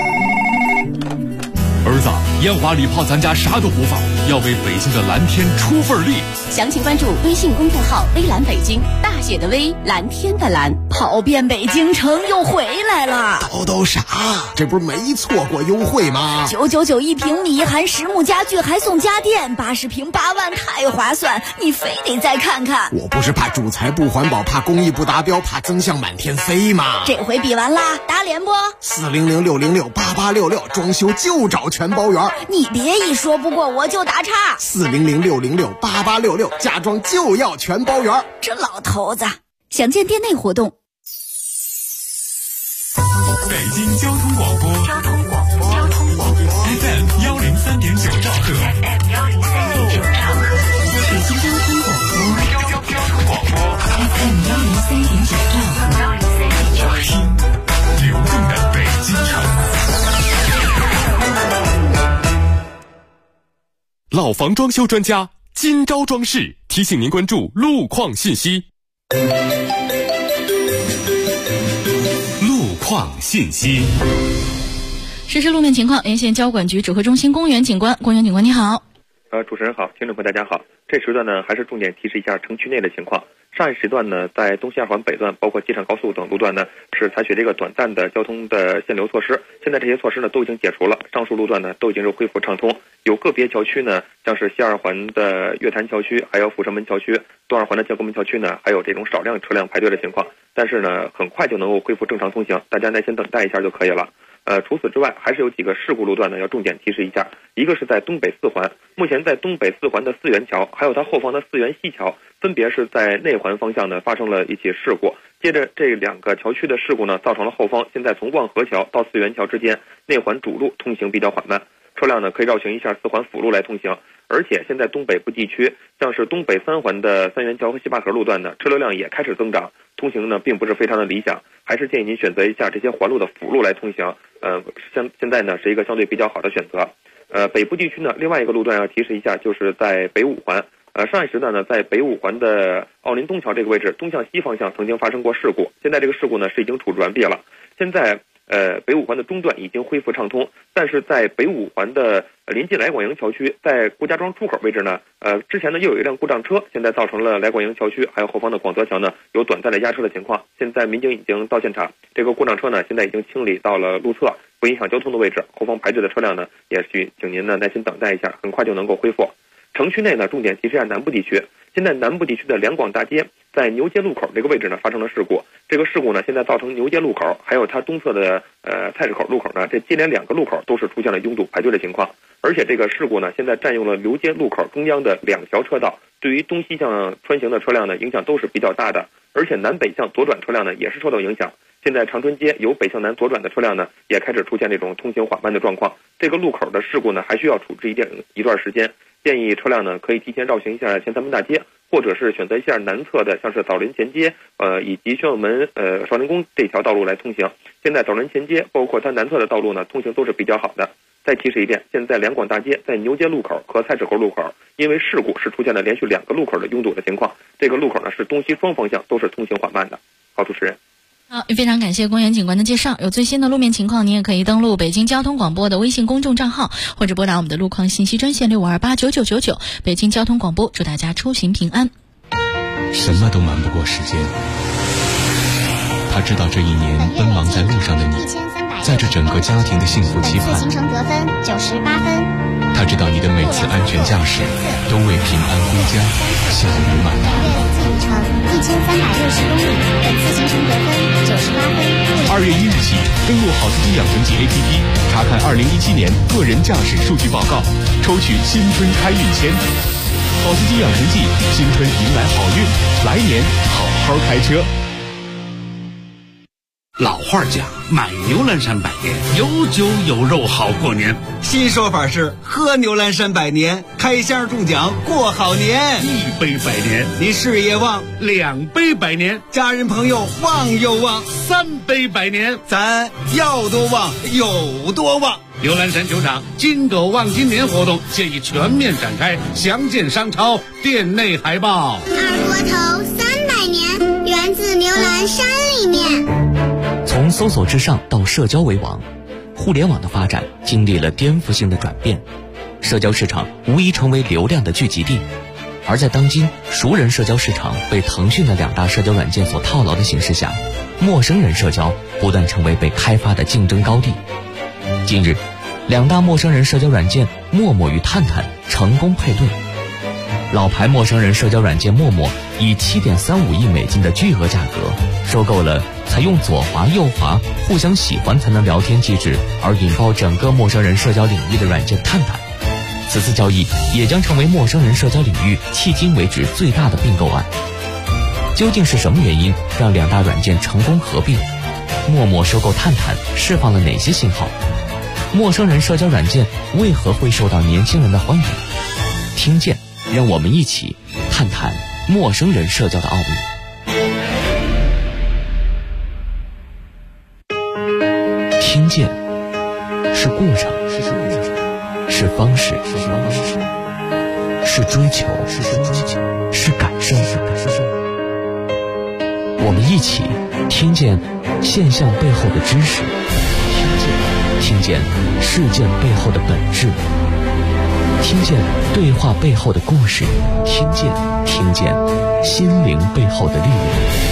儿子，烟花礼炮咱家啥都不放，要为北京的蓝天出份力。
详情关注微信公众号微蓝北京，大写的微，蓝天的蓝。跑遍北京城又回来了。
叨啥？这不是没错过优惠吗
？999一平米，含实木家具还送家电，80平8万，太划算！你非得再看看。
我不是怕主材不环保，怕工艺不达标，怕增项满天飞吗？
这回比完啦，打脸不
？400-606-8866，装修就找全包圆。
你别一说不过我就打岔。
400-606-8866，家装就要全包圆。
这老头子，详见店内活动。
北京交通广播FM 103.9兆赫，
北京交通广播 FM 103.9兆赫，
听流动的北京城。老房装修专家今朝装饰提醒您关注路况信息。路况信息。
实时路面情况，沿线交管局指挥中心公园警官你好。
主持人好，听众朋友大家好。这时段呢，还是重点提示一下城区内的情况。上一时段呢，在东西二环北段，包括机场高速等路段呢，是采取这个短暂的交通的限流措施。现在这些措施呢，都已经解除了，上述路段呢，都已经是恢复畅通。有个别桥区呢，像是西二环的月坛桥区，还有阜成门桥区，东二环的建国门桥区呢，还有这种少量车辆排队的情况。但是呢，很快就能够恢复正常通行，大家耐心等待一下就可以了。除此之外，还是有几个事故路段呢，要重点提示一下。一个是在东北四环，目前在东北四环的四元桥，还有它后方的四元西桥，分别是在内环方向呢发生了一起事故。接着这两个桥区的事故呢，造成了后方现在从望河桥到四元桥之间内环主路通行比较缓慢，车辆呢可以绕行一下四环辅路来通行。而且现在东北部地区，像是东北三环的三元桥和西坝河路段呢，车流量也开始增长，通行呢并不是非常的理想，还是建议您选择一下这些环路的辅路来通行。现在呢是一个相对比较好的选择。北部地区呢，另外一个路段要提示一下，就是在北五环。上一时段呢，在北五环的奥林东桥这个位置，东向西方向曾经发生过事故，现在这个事故呢是已经处置完毕了。现在北五环的中段已经恢复畅通，但是在北五环的临近来广营桥区，在顾家庄出口位置呢，之前呢又有一辆故障车，现在造成了来广营桥区还有后方的广泽桥呢有短暂的压车的情况。现在民警已经到现场，这个故障车呢现在已经清理到了路侧，不影响交通的位置，后方排队的车辆呢也请您呢耐心等待一下，很快就能够恢复。城区内呢，重点提示一下南部地区。现在南部地区的两广大街在牛街路口这个位置呢发生了事故，这个事故呢现在造成牛街路口还有它东侧的菜市口路口呢，这接连两个路口都是出现了拥堵排队的情况。而且这个事故呢现在占用了牛街路口中央的两条车道，对于东西向穿行的车辆呢影响都是比较大的，而且南北向左转车辆呢也是受到影响。现在长春街由北向南左转的车辆呢也开始出现这种通行缓慢的状况，这个路口的事故呢还需要处置一段时间，建议车辆呢可以提前绕行一下前三门大街，或者是选择一下南侧的像是枣林前街以及宣武门少林宫这条道路来通行。现在枣林前街包括它南侧的道路呢通行都是比较好的。再提示一遍，现在两广大街在牛街路口和菜市口路口因为事故是出现了连续两个路口的拥堵的情况，这个路口呢是东西双方向都是通行缓慢的。好，主持人。
好，非常感谢公园警官的介绍。有最新的路面情况，您也可以登录北京交通广播的微信公众账号，或者拨打我们的路况信息专线65289999。北京交通广播，祝大家出行平安。
什么都瞒不过时间，他知道这一年奔忙在路上的你，在这整个家庭的幸福期盼。
行程得分98分。
他知道你的每次安全驾驶都为平安归家笑语满堂。
里程1360公里，本次行程得分98分。
2月1日起，登录好司机养成记 APP， 查看2017年个人驾驶数据报告，抽取新春开运签。好司机养成记，新春迎来好运，来年好好开车。
老话讲，买牛栏山百年，有酒有肉好过年。
新说法是喝牛栏山百年，开箱中奖过好年。
一杯百年，
你事业旺；
两杯百年，
家人朋友旺又旺；
三杯百年，
咱要多旺有多旺。
牛栏山酒厂金狗旺今年活动现已全面展开，详见商超店内海报。
二锅头300年，源自牛栏山里面。
从搜索之上到社交为王，互联网的发展经历了颠覆性的转变，社交市场无疑成为流量的聚集地。而在当今熟人社交市场被腾讯的2大社交软件所套牢的形势下，陌生人社交不断成为被开发的竞争高地。近日，2大陌生人社交软件陌陌与探探成功配对。老牌陌生人社交软件陌陌以7.35亿美金的巨额价格收购了采用左滑右滑互相喜欢才能聊天机制而引爆整个陌生人社交领域的软件探探。此次交易也将成为陌生人社交领域迄今为止最大的并购案。究竟是什么原因让2大软件成功合并？陌陌收购探探释放了哪些信号？陌生人社交软件为何会受到年轻人的欢迎？听见，让我们一起探探陌生人社交的奥秘。听见是过程，是方式，是追求，是感受。我们一起听见现象背后的知识，听见事件背后的本质，听见对话背后的故事，听见心灵背后的力量，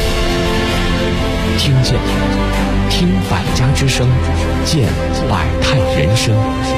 听百家之声，见百态人生。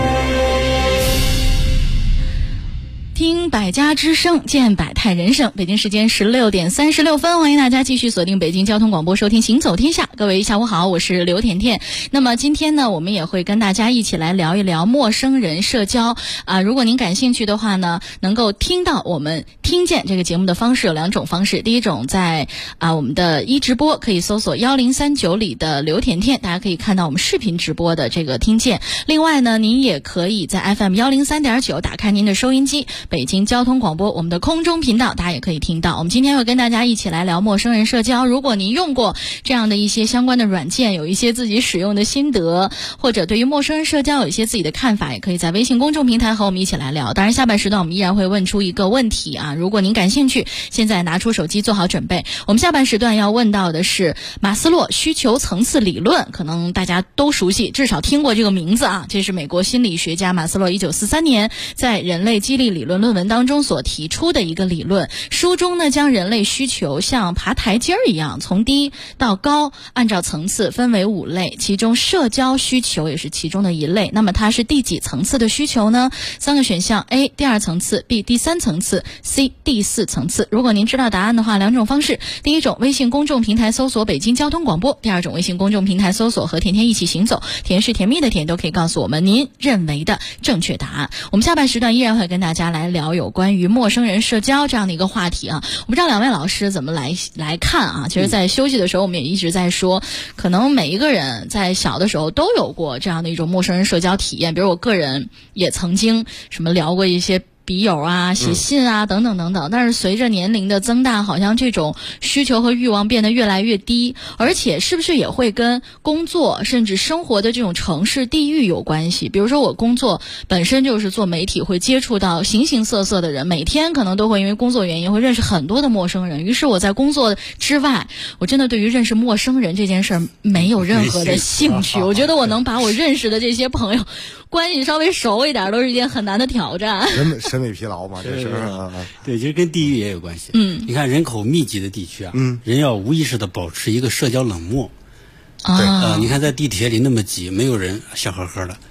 听百家之声，见百态人生。北京时间16点36分，欢迎大家继续锁定北京交通广播，收听行走天下。各位下午好，我是刘甜甜。那么今天呢，我们也会跟大家一起来聊一聊陌生人社交啊。如果您感兴趣的话呢，能够听到我们听见这个节目的方式有2种方式。第一种在我们的直播可以搜索1039里的刘甜甜，大家可以看到我们视频直播的这个听见。另外呢，您也可以在 FM 103.9打开您的收音机，北京交通广播我们的空中频道，大家也可以听到。我们今天会跟大家一起来聊陌生人社交。如果您用过这样的一些相关的软件，有一些自己使用的心得，或者对于陌生人社交有一些自己的看法，也可以在微信公众平台和我们一起来聊。当然下半时段我们依然会问出一个问题啊，如果您感兴趣，现在拿出手机做好准备。我们下半时段要问到的是马斯洛需求层次理论，可能大家都熟悉，至少听过这个名字啊。这是美国心理学家马斯洛1943年在人类激励理论论文当中所提出的一个理论。书中呢，将人类需求像爬台阶一样，从低到高，按照层次分为5类，其中社交需求也是其中的一类。那么它是第几层次的需求呢？3个选项 A 第2层次， B 第3层次， C 第4层次。如果您知道答案的话，2种方式。第一种，微信公众平台搜索北京交通广播；第2种，微信公众平台搜索和甜甜一起行走，甜是甜蜜的甜，都可以告诉我们您认为的正确答案。我们下半时段依然会跟大家来聊有关于陌生人社交这样的一个话题啊。我不知道2位老师怎么来看啊。其实在休息的时候我们也一直在说，可能每一个人在小的时候都有过这样的一种陌生人社交体验。比如我个人也曾经什么聊过一些笔友啊，写信啊，等等等等。但是随着年龄的增大，好像这种需求和欲望变得越来越低，而且是不是也会跟工作甚至生活的这种城市地域有关系？比如说我工作本身就是做媒体，会接触到形形色色的人，每天可能都会因为工作原因会认识很多的陌生人。于是我在工作之外，我真的对于认识陌生人这件事儿没有任何的兴趣。我觉得我能把我认识的这些朋友关系稍微熟一点，都是一件很难的挑战。
审美疲劳嘛，这是。
对，其实跟地域也有关系。你看人口密集的地区啊，人要无意识的保持一个社交冷漠。
对，
你看在地铁里那么挤，没有人笑呵呵的。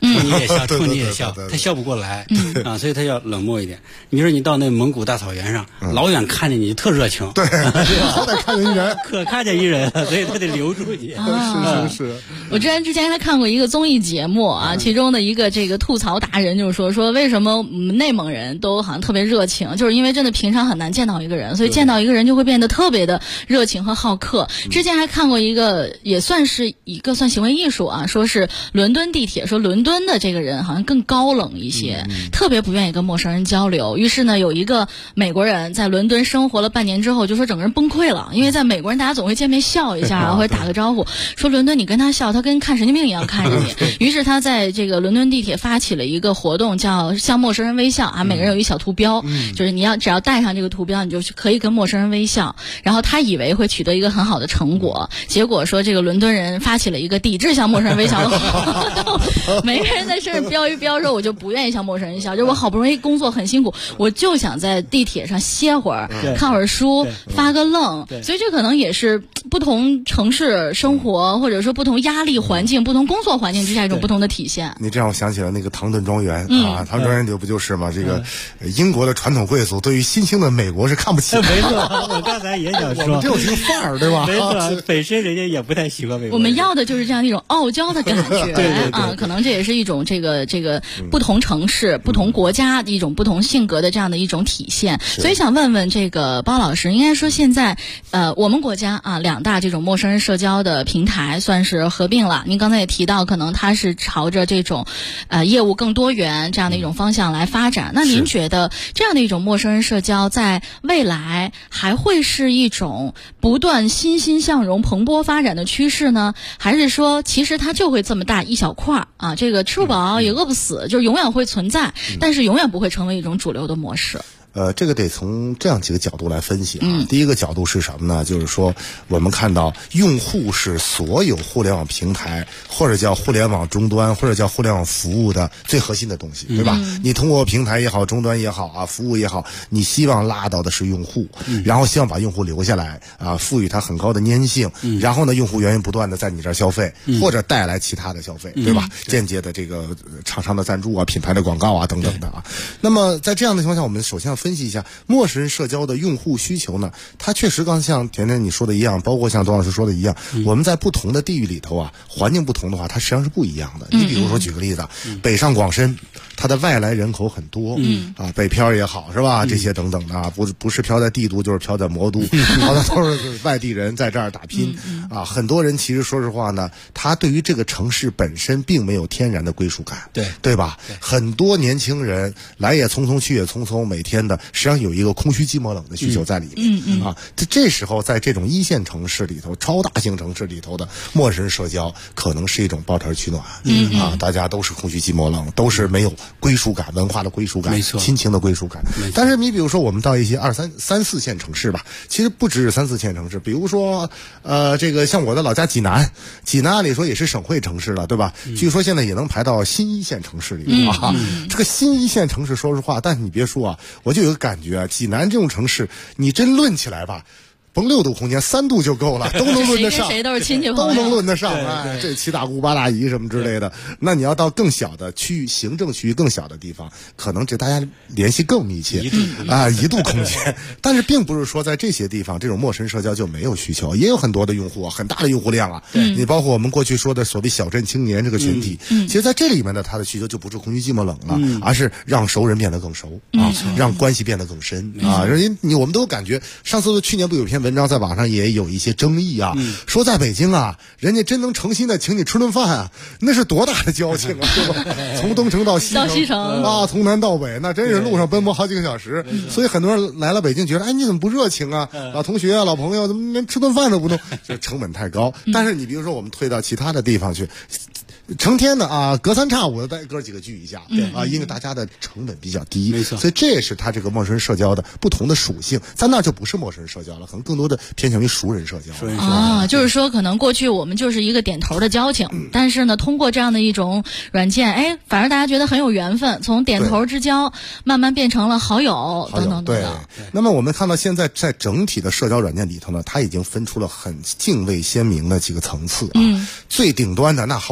冲你也笑，冲你也笑，他笑不过来啊，所以他要冷漠一点。你说你到那蒙古大草原上，老远看见你就特热情，
对，好歹看见一人，
可看见一人，所以他得留住你。
是。
我之前还看过一个综艺节目啊，其中的一个这个吐槽达人就是说为什么内蒙人都好像特别热情，就是因为真的平常很难见到一个人，所以见到一个人就会变得特别的热情和好客。之前还看过一个也算是一个行为艺术啊，说是伦敦地铁，说伦敦的这个人好像更高冷一些，特别不愿意跟陌生人交流。于是呢，有一个美国人在伦敦生活了半年之后，就说整个人崩溃了，因为在美国人大家总会见面笑一下或者打个招呼，说伦敦你跟他笑，他跟看神经病一样看着你。于是他在这个伦敦地铁发起了一个活动，叫向陌生人微笑啊，每个人有一小图标，就是你只要带上这个图标，你就可以跟陌生人微笑。然后他以为会取得一个很好的成果，结果说这个伦敦人发起了一个抵制向陌生人微笑的活动，每个人在身上标一标，说我就不愿意向陌生人笑，就是我好不容易工作很辛苦，我就想在地铁上歇会儿，看会儿书，发个愣。所以这可能也是不同城市生活或者说不同压力环境、不同工作环境之下一种不同的体现。
你这让我想起了那个唐顿庄园啊，唐顿庄园不就是吗？这个英国的传统贵族对于新兴的美国是看不起的。
没错，我刚才也想说，
这有这个范儿，对吧？
没错，本身人家也不太喜欢美国。
我们要的就是这样一种傲娇的感觉，
对
啊，可能这也是一种这个不同城市、不同国家一种不同性格的这样的一种体现。所以想问问这个包老师，应该说现在我们国家啊两大这种陌生人社交的平台算是合并了。您刚才也提到，可能它是朝着这种业务更多元这样的一种方向来发展。那您觉得这样的一种陌生人社交在未来还会是一种不断欣欣向荣、蓬勃发展的趋势呢？还是说其实它就会这么大一小块啊，这个吃不饱也饿不死，就是永远会存在，但是永远不会成为一种主流的模式？
这个得从这样几个角度来分析啊。第一个角度是什么呢？就是说我们看到用户是所有互联网平台或者叫互联网终端或者叫互联网服务的最核心的东西，对吧？你通过平台也好，终端也好啊，服务也好，你希望拉到的是用户，然后希望把用户留下来啊，赋予它很高的粘性，然后呢，用户源源不断的在你这儿消费，或者带来其他的消费，对吧？间接的这个厂商的赞助啊，品牌的广告啊等等的啊。那么在这样的情况下，我们首先要分析一下陌生人社交的用户需求呢，它确实刚像甜甜你说的一样，包括像董老师说的一样，我们在不同的地域里头啊，环境不同的话，它实际上是不一样的。你比如说举个例子，北上广深，它的外来人口很多，北漂也好是吧？这些等等的啊，不是漂在帝都就是漂在魔都，好的都是外地人在这儿打拼啊。很多人其实说实话呢，他对于这个城市本身并没有天然的归属感，对吧？很多年轻人来也匆匆去也匆匆，每天的实际上有一个空虚寂寞冷的需求在里面啊。这时候在这种一线城市里头、超大型城市里头的陌生人社交，可能是一种抱团取暖啊，大家都是空虚寂寞冷，都是没有归属感、文化的归属感、亲情的归属感。但是你比如说我们到一些三四线城市吧，其实不只是3、4线城市，比如说这个像我的老家济南按理说也是省会城市了，对吧？据说现在也能排到新1线城市里啊。这个新1线城市说实话，但是你别说啊，我就有个感觉啊，济南这种城市你真论起来吧，甭6度空间，3度就够了，都能论得上，
谁都是亲戚朋友，
都能论得上。哎，这7大姑8大姨什么之类的，那你要到更小的区域、行政区域更小的地方，可能这大家联系更密切啊，1度空间。但是并不是说在这些地方这种陌生社交就没有需求，也有很多的用户，很大的用户量啊。你包括我们过去说的所谓小镇青年这个群体，其实在这里面呢，他的需求就不是空虚寂寞冷了，而是让熟人变得更熟啊，让关系变得更深啊。我们都感觉，上次去年不有篇文章在网上也有一些争议啊，说在北京啊，人家真能诚心的请你吃顿饭啊，那是多大的交情啊，对吧？从东城到西城啊，从南到北，那真是路上奔波好几个小时。所以很多人来了北京，觉得哎，你怎么不热情啊？老同学啊，老朋友，怎么连吃顿饭都不弄？这成本太高。但是你比如说，我们退到其他的地方去，成天的啊，隔3差5的带哥几个聚一下，啊，因为大家的成本比较低，没错，所以这也是他这个陌生人社交的不同的属性。在那就不是陌生人社交了，可能更多的偏向于熟人社交
啊。就是说，可能过去我们就是一个点头的交情，但是呢，通过这样的一种软件，哎，反而大家觉得很有缘分，从点头之交慢慢变成了好友等等等等。
那么我们看到现在在整体的社交软件里头呢，它已经分出了很泾渭鲜明的几个层次啊。最顶端的那毫无疑问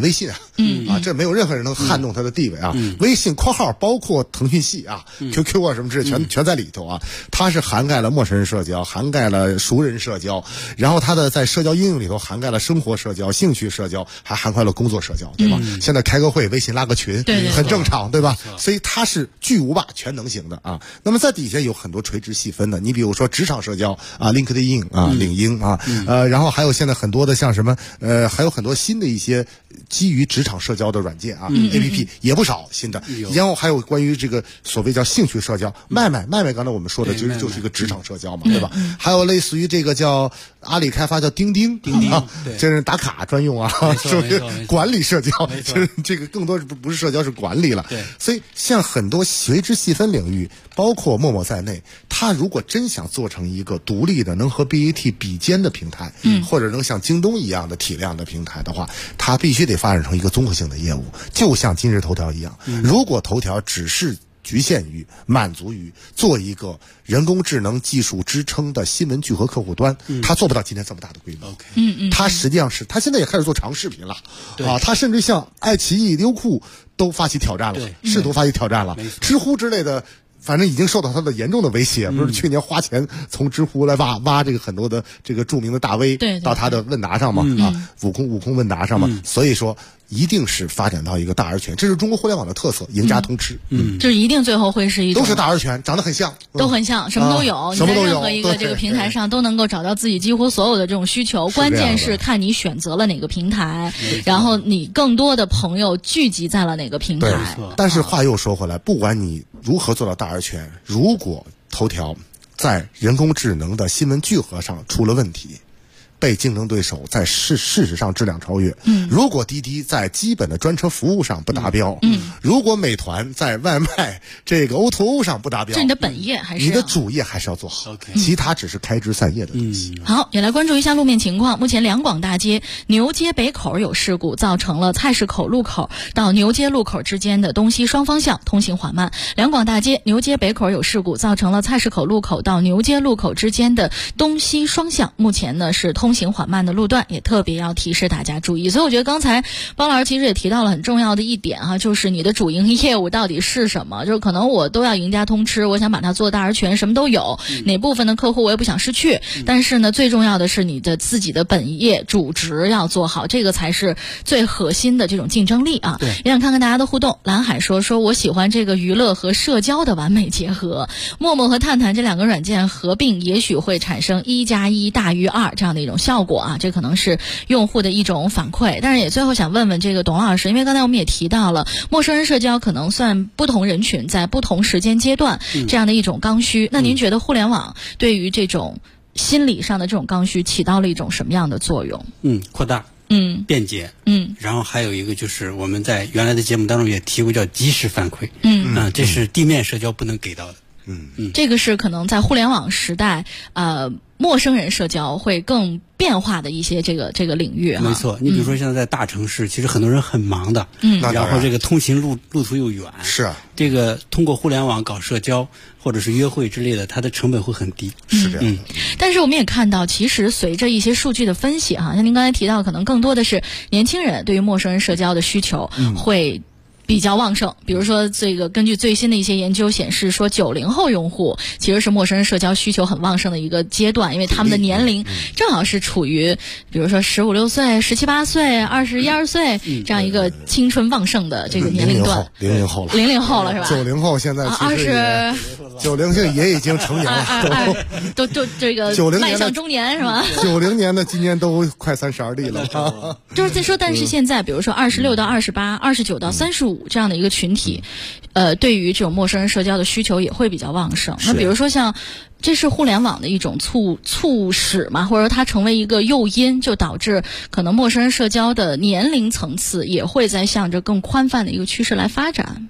微信啊，这没有任何人能撼动它的地位啊。微信括号包括腾讯系啊、QQ 啊什么之类全在里头啊。它是涵盖了陌生人社交，涵盖了熟人社交，然后它的在社交应用里头涵盖了生活社交、兴趣社交，还涵盖了工作社交，对吧？现在开个会，微信拉个群，很正常，对吧？所以它是巨无霸全能型的啊。那么在底下有很多垂直细分的，你比如说职场社交啊 ，LinkedIn 啊，领英啊，然后还有现在很多的像什么还有很多新的一些基于职场社交的软件啊，APP 也不少新的，然后还有关于这个所谓叫兴趣社交，麦麦刚才我们说的就是一个职场社交嘛，对吧？还有类似于这个叫阿里开发叫钉钉啊，这是打卡专用啊，属于管理社交，就是这个更多不是社交是管理了。所以像很多垂直细分领域，包括陌陌在内，它如果真想做成一个独立的能和 BAT 比肩的平台，或者能像京东一样的体量的平台的话，它必须得发展成一个综合性的业务，就像今日头条一样。如果头条只是局限于满足于做一个人工智能技术支撑的新闻聚合客户端，它做不到今天这么大的规模。它实际上是，它现在也开始做长视频了啊，它甚至向爱奇艺、优酷都发起挑战了，试图发起挑战了，知乎之类的。反正已经受到他的严重的威胁，不是去年花钱从知乎来挖这个很多的这个著名的大 V 到他的问答上嘛，悟空问答上嘛，所以说一定是发展到一个大而全，这是中国互联网的特色，赢家通吃。
就是一定最后会是一种
都是大而全，长得很像，
都很像，什么都有，你在任何一个这个平台上都能够找到自己几乎所有的这种需求，关键是看你选择了哪个平台，然后你更多的朋友聚集在了哪个平台。
但是话又说回来，不管你如何做到大而全，如果头条在人工智能的新闻聚合上出了问题，被竞争对手在事实上质量超越。如果滴滴在基本的专车服务上不达标，如果美团在外卖这个 O2O 上不达标，
这你的本业还是
你的主业还是要做好，其他只是开枝散叶的东西。
好，也来关注一下路面情况。目前两广大街牛街北口有事故，造成了菜市口路口到牛街路口之间的东西双方向通行缓慢。两广大街牛街北口有事故，造成了菜市口路口到牛街路口之间的东西双向目前呢是通行缓慢的路段，也特别要提示大家注意。所以我觉得刚才包老师其实也提到了很重要的一点哈，就是你的主营业务到底是什么？就是可能我都要赢家通吃，我想把它做大而全，什么都有，哪部分的客户我也不想失去。但是呢，最重要的是你的自己的本业主职要做好，这个才是最核心的这种竞争力啊。也想看看大家的互动。蓝海说我喜欢这个娱乐和社交的完美结合，陌陌和探探这两个软件合并，也许会产生1+1大于2这样的一种效果啊，这可能是用户的一种反馈。但是也最后想问问这个董老师，因为刚才我们也提到了陌生人社交可能算不同人群在不同时间阶段这样的一种刚需，那您觉得互联网对于这种心理上的这种刚需起到了一种什么样的作用？
扩大，便捷，然后还有一个就是我们在原来的节目当中也提过叫及时反馈，这是地面社交不能给到的。
这个是可能在互联网时代陌生人社交会更变化的一些这个领域啊。
没错，你比如说像在大城市，其实很多人很忙的，然后这个通勤路途又远，
是啊，
这个通过互联网搞社交或者是约会之类的，它的成本会很低，
是这样。
但是我们也看到，其实随着一些数据的分析哈，像您刚才提到，可能更多的是年轻人对于陌生人社交的需求会比较旺盛。比如说这个根据最新的一些研究显示说，90后用户其实是陌生人社交需求很旺盛的一个阶段，因为他们的年龄正好是处于比如说15、16岁、17、18岁、21、22岁这样一个青春旺盛的这个年龄段。
00后了
，00后了是吧
？90后现在其实90现在也已经成年了，
都这个迈向中年是吧
？90年的今年都快32立了。
就是在说，但是现在比如说26到28、29到35这样的一个群体，对于这种陌生人社交的需求也会比较旺盛。那比如说像这是互联网的一种促使嘛，或者说它成为一个诱因，就导致可能陌生人社交的年龄层次也会在向着更宽泛的一个趋势来发展。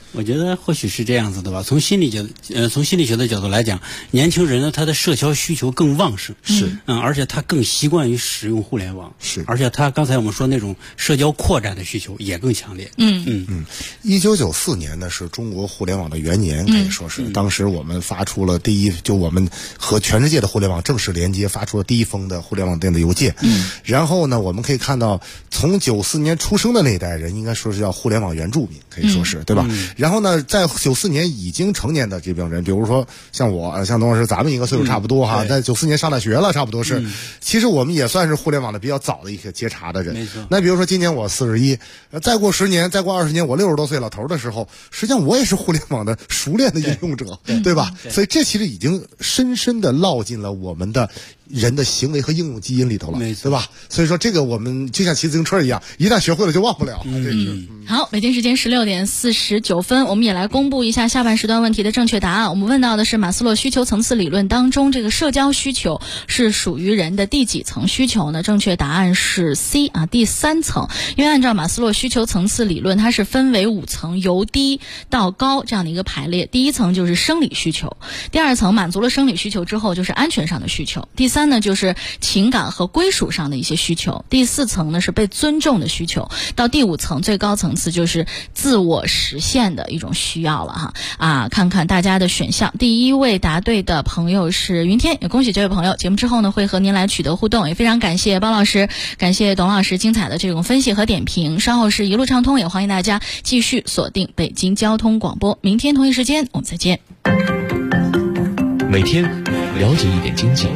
我觉得或许是这样子的吧。从心理学的角度来讲，年轻人呢，他的社交需求更旺盛，而且他更习惯于使用互联网，而且他刚才我们说那种社交扩展的需求也更强烈。
1994年呢是中国互联网的元年，可以说是当时我们发出了我们和全世界的互联网正式连接，发出了第一封的互联网电子邮件。然后呢，我们可以看到，从94年出生的那一代人，应该说是叫互联网原住民，可以说是对吧？然后呢，在94年已经成年的这帮人，比如说像我，像董老师，咱们应该岁数差不多哈，在94年上大学了，差不多是。其实我们也算是互联网的比较早的一些接茬的人。
没错。
那比如说今年我41，再过10年，再过20年，我60多岁老头的时候，实际上我也是互联网的熟练的应用者，对吧？所以这其实已经深深的烙进了我们的人的行为和应用基因里头了，对吧？所以说这个我们就像骑自行车一样，一旦学会了就忘不了。
好，北京时间16点49分，我们也来公布一下下半时段问题的正确答案。我们问到的是马斯洛需求层次理论当中，这个社交需求是属于人的第几层需求呢？正确答案是 C 第3层。因为按照马斯洛需求层次理论，它是分为5层，由低到高这样的一个排列。第1层就是生理需求，第2层满足了生理需求之后就是安全上的需求，第3呢就是情感和归属上的一些需求，第4层呢是被尊重的需求，到第5层最高层次就是自我实现的一种需要了哈。看看大家的选项，第1位答对的朋友是云天，也恭喜这位朋友。节目之后呢会和您来取得互动，也非常感谢包老师，感谢董老师精彩的这种分析和点评。稍后是一路畅通，也欢迎大家继续锁定北京交通广播，明天同一时间我们再见。
每天了解一点经济。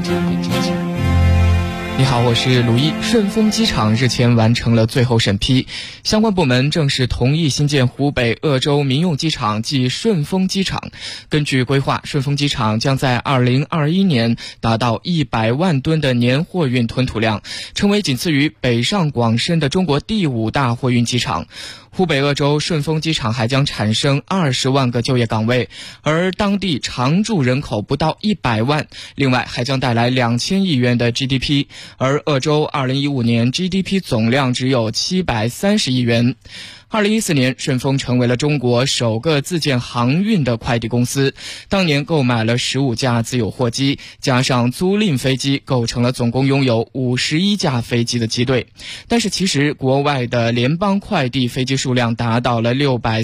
你好，我是卢一。顺丰机场日前完成了最后审批，相关部门正式同意新建湖北鄂州民用机场即顺丰机场。根据规划，顺丰机场将在2021年达到100万吨的年货运吞吐量，成为仅次于北上广深的中国第5大货运机场。湖北鄂州顺丰机场还将产生20万个就业岗位，而当地常住人口不到100万，另外还将带来2000亿元的 GDP， 而鄂州2015年 GDP 总量只有730亿元。2014年，顺丰成为了中国首个自建航运的快递公司。当年购买了15架自有货机，加上租赁飞机，构成了总共拥有51架飞机的机队。但是其实国外的联邦快递飞机数量达到了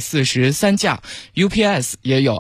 643架 ，UPS 也有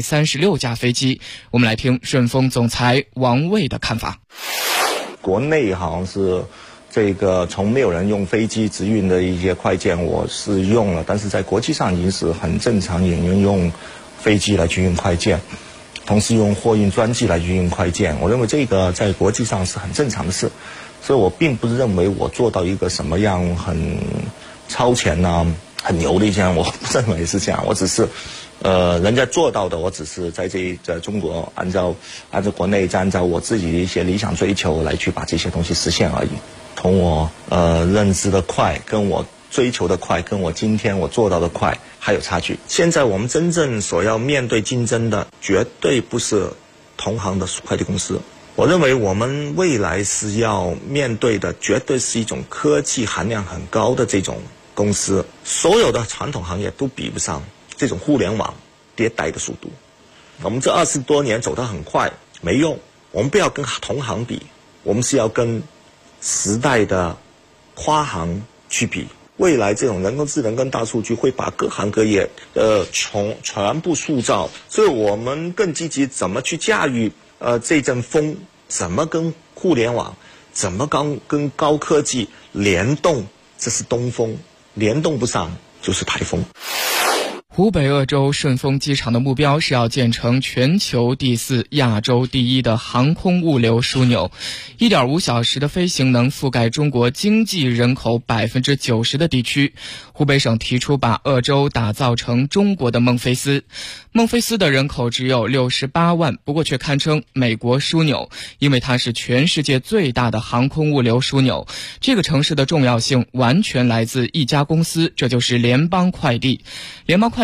236架飞机。我们来听顺丰总裁王卫的看法。
国内好像是这个从没有人用飞机直运的一些快件，我是用了，但是在国际上已经是很正常，有人用飞机来去运快件，同时用货运专机来去运快件。我认为这个在国际上是很正常的事，所以我并不是认为我做到一个什么样很超前很牛的一件，我不认为是这样，我只是人家做到的，我只是在中国按照国内按照我自己的一些理想追求来去把这些东西实现而已。从我认知的快，跟我追求的快，跟我今天我做到的快还有差距。现在我们真正所要面对竞争的，绝对不是同行的快递公司。我认为我们未来是要面对的，绝对是一种科技含量很高的这种公司。所有的传统行业都比不上这种互联网迭代的速度。我们这20多年走得很快，没用。我们不要跟同行比，我们是要跟时代的跨行去比。未来这种人工智能跟大数据会把各行各业全部塑造，所以我们更积极怎么去驾驭这阵风，怎么跟互联网，怎么跟高科技联动，这是东风，联动不上就是台风。
湖北鄂州顺丰机场的目标是要建成全球第4、亚洲第1的航空物流枢纽。1.5小时的飞行能覆盖中国经济人口90%的地区。湖北省提出把鄂州打造成中国的孟菲斯。孟菲斯的人口只有68万，不过却堪称美国枢纽，因为它是全世界最大的航空物流枢纽。这个城市的重要性完全来自一家公司，这就是联邦快递。联邦快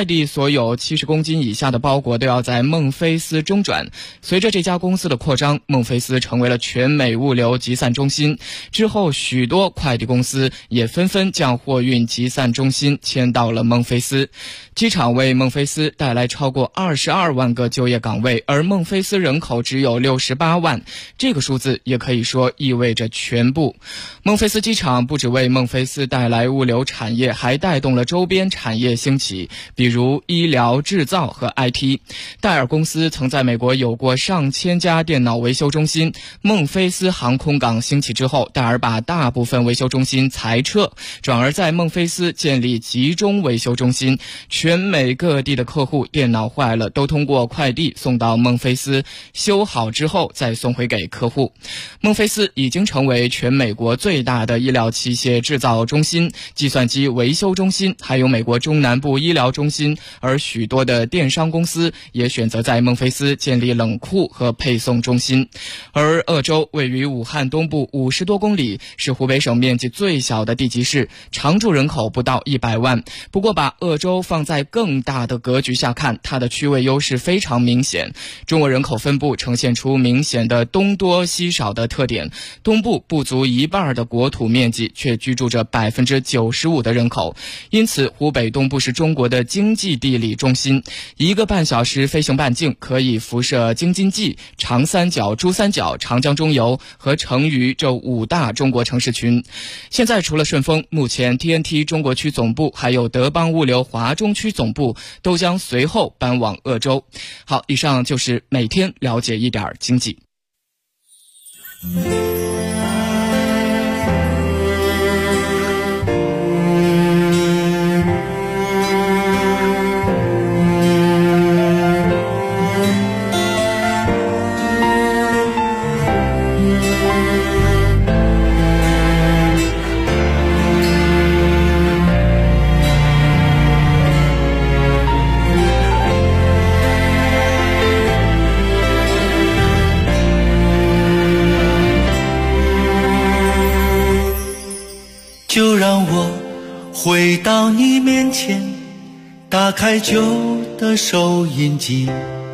快递所有70公斤以下的包裹都要在孟菲斯中转。随着这家公司的扩张，孟菲斯成为了全美物流集散中心。之后，许多快递公司也纷纷将货运集散中心迁到了孟菲斯。机场为孟菲斯带来超过22万个就业岗位，而孟菲斯人口只有68万，这个数字也可以说意味着全部。孟菲斯机场不只为孟菲斯带来物流产业，还带动了周边产业兴起，比如医疗、制造和 IT。戴尔公司曾在美国有过上千家电脑维修中心。孟菲斯航空港兴起之后，戴尔把大部分维修中心裁撤，转而在孟菲斯建立集中维修中心。全美各地的客户电脑坏了，都通过快递送到孟菲斯，修好之后再送回给客户。孟菲斯已经成为全美国最大的医疗器械制造中心、计算机维修中心，还有美国中南部医疗中心，而许多的电商公司也选择在孟菲斯建立冷库和配送中心。而鄂州位于武汉东部50多公里，是湖北省面积最小的地级市，常住人口不到100万。不过把鄂州放在更大的格局下看，它的区位优势非常明显。中国人口分布呈现出明显的东多西少的特点，东部不足一半的国土面积却居住着95%的人口，因此湖北东部是中国的经济地理中心。1个半小时飞行半径可以辐射京津冀、长三角、珠三角、长江中游和成渝这5大中国城市群。现在除了顺丰，目前 TNT 中国区总部还有德邦物流华中区总部都将随后搬往鄂州。好，以上就是每天了解一点经济。
就让我回到你面前，打开旧的收音机，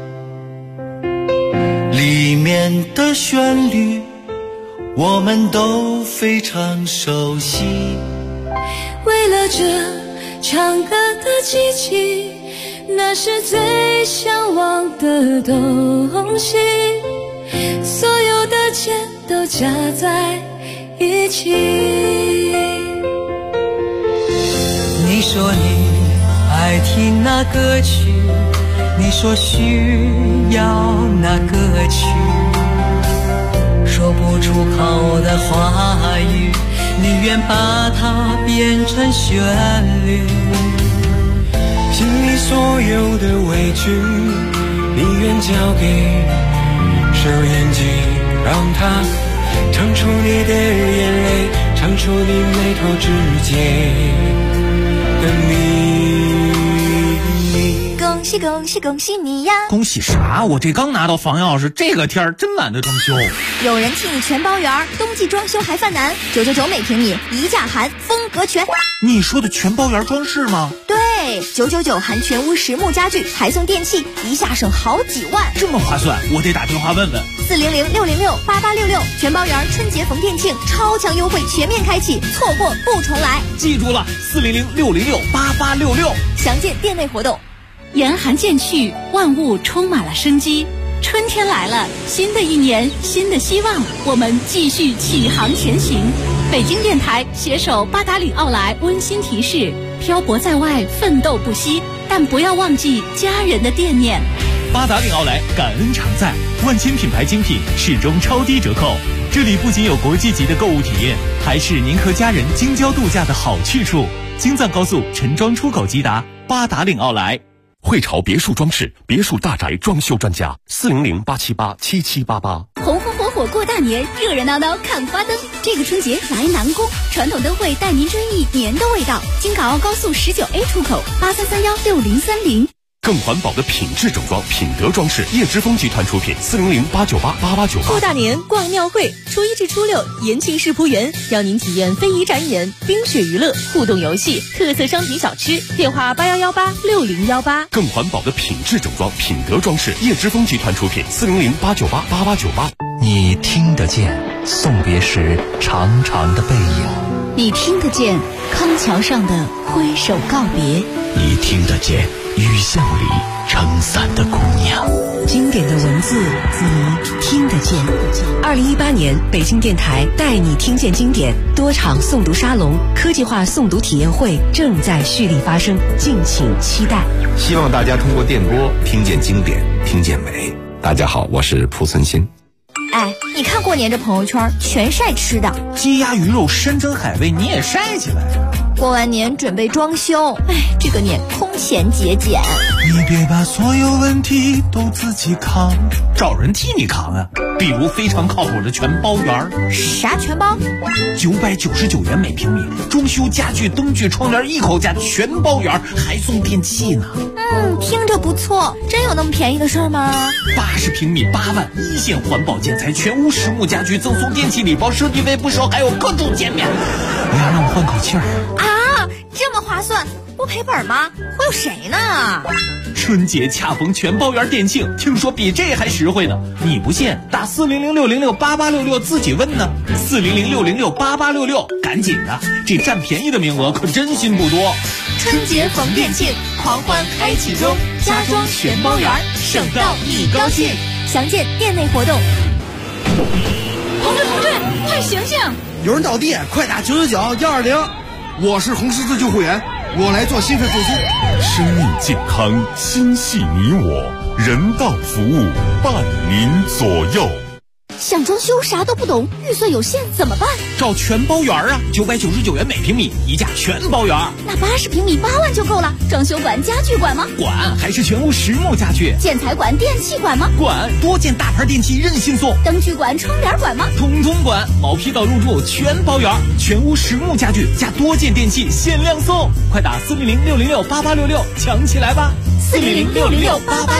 里面的旋律我们都非常熟悉。
为了这唱歌的机器，那是最向往的东西，所有的键都加在一起。
你说你爱听那歌曲，你说需要那歌曲，说不出口的话语，你愿把它变成旋律。
心里所有的委屈，你愿交给收音机，让它唱出你的眼泪，唱出你眉头之间的秘密。
恭喜恭喜恭喜你呀！
恭喜啥？我这刚拿到房钥匙，这个天儿真懒得装修。
有人替你全包圆，冬季装修还犯难，999每平米，一价含，风格全。
你说的全包圆装饰吗？
对，999含全屋实木家具，还送电器，一下省好几万。
这么划算，我得打电话问问。
400-606-8866，全包圆春节逢店庆，超强优惠全面开启，错过不重来。
记住了，400-606-8866，
详见店内活动。
严寒渐去，万物充满了生机。春天来了，新的一年，新的希望，我们继续启航前行。北京电台携手八达岭奥莱温馨提示：漂泊在外，奋斗不息，但不要忘记家人的惦念。
八达岭奥莱感恩常在，万千品牌精品始终超低折扣。这里不仅有国际级的购物体验，还是您和家人京郊度假的好去处。京藏高速陈庄出口即达，八达岭奥莱。
汇潮别墅装饰，别墅大宅装修专家，400-878-7788。
红红火火过大年，热热闹闹看花灯。这个春节来南宫，传统灯会带您追忆年的味道。京港澳高速19A 出口，83316030。
更环保的品质整装，品德装饰，叶之峰集团出品，400-898-8898。
过大年逛庙会，初1至初6，延庆世仆园邀您体验非遗展演、冰雪娱乐、互动游戏、特色商品小吃。电话81186018。
更环保的品质整装，品德装饰，叶之峰集团出品，400-898-8898。
你听得见送别时长长的背影，
你听得见康桥上的挥手告别，
你听得见雨巷里撑伞的姑娘。
经典的文字，你听得见。2018年北京电台带你听见经典多场诵读沙龙、科技化诵读体验会正在蓄力发生，敬请期待。
希望大家通过电波听见经典，听见美。大家好，我是蒲存昕。
哎，你看过年这朋友圈全晒吃的，
鸡鸭鱼肉山珍海味你也晒起来了。
过完年准备装修，哎，这个年空前节俭。
你别把所有问题都自己扛，找人替你扛啊。比如非常靠谱的全包园。
啥全包
？999元每平米，装修家具、灯具、窗帘一口价，全包圆，还送电器呢。
听着不错，真有那么便宜的事儿吗
？80平米8万，一线环保建材，全屋实木家具，赠送电器礼包，设计费不收，还有各种减免。哎呀，让我换口气儿
啊！这么划算，不赔本吗？会有谁呢？
春节恰逢全包圆店庆，听说比这还实惠呢。你不信？打400-606-8866自己问呢。400-606-8866，赶紧的，这占便宜的名额可真心不多。
春节逢店庆，狂欢开启中，家装全包圆，省到你高兴。详见店内活动。
同志，快醒醒！
有人倒地，快打999-120。我是红十字救护员，我来做心肺复苏。
生命健康，心系你我，人道服务伴您左右。
想装修啥都不懂，预算有限怎么办？
找全包圆啊，999元每平米，一价全包圆。
那80平米8万就够了。装修管、家具管吗？
管，还是全屋实木家具。
建材管、电器管吗？
管，多件大牌电器任性送。
灯具管、窗帘管吗？
统统管，毛坯到入住全包圆，全屋实木家具加多件电器限量送。快打400-606-8866抢起来吧！400-606-8866。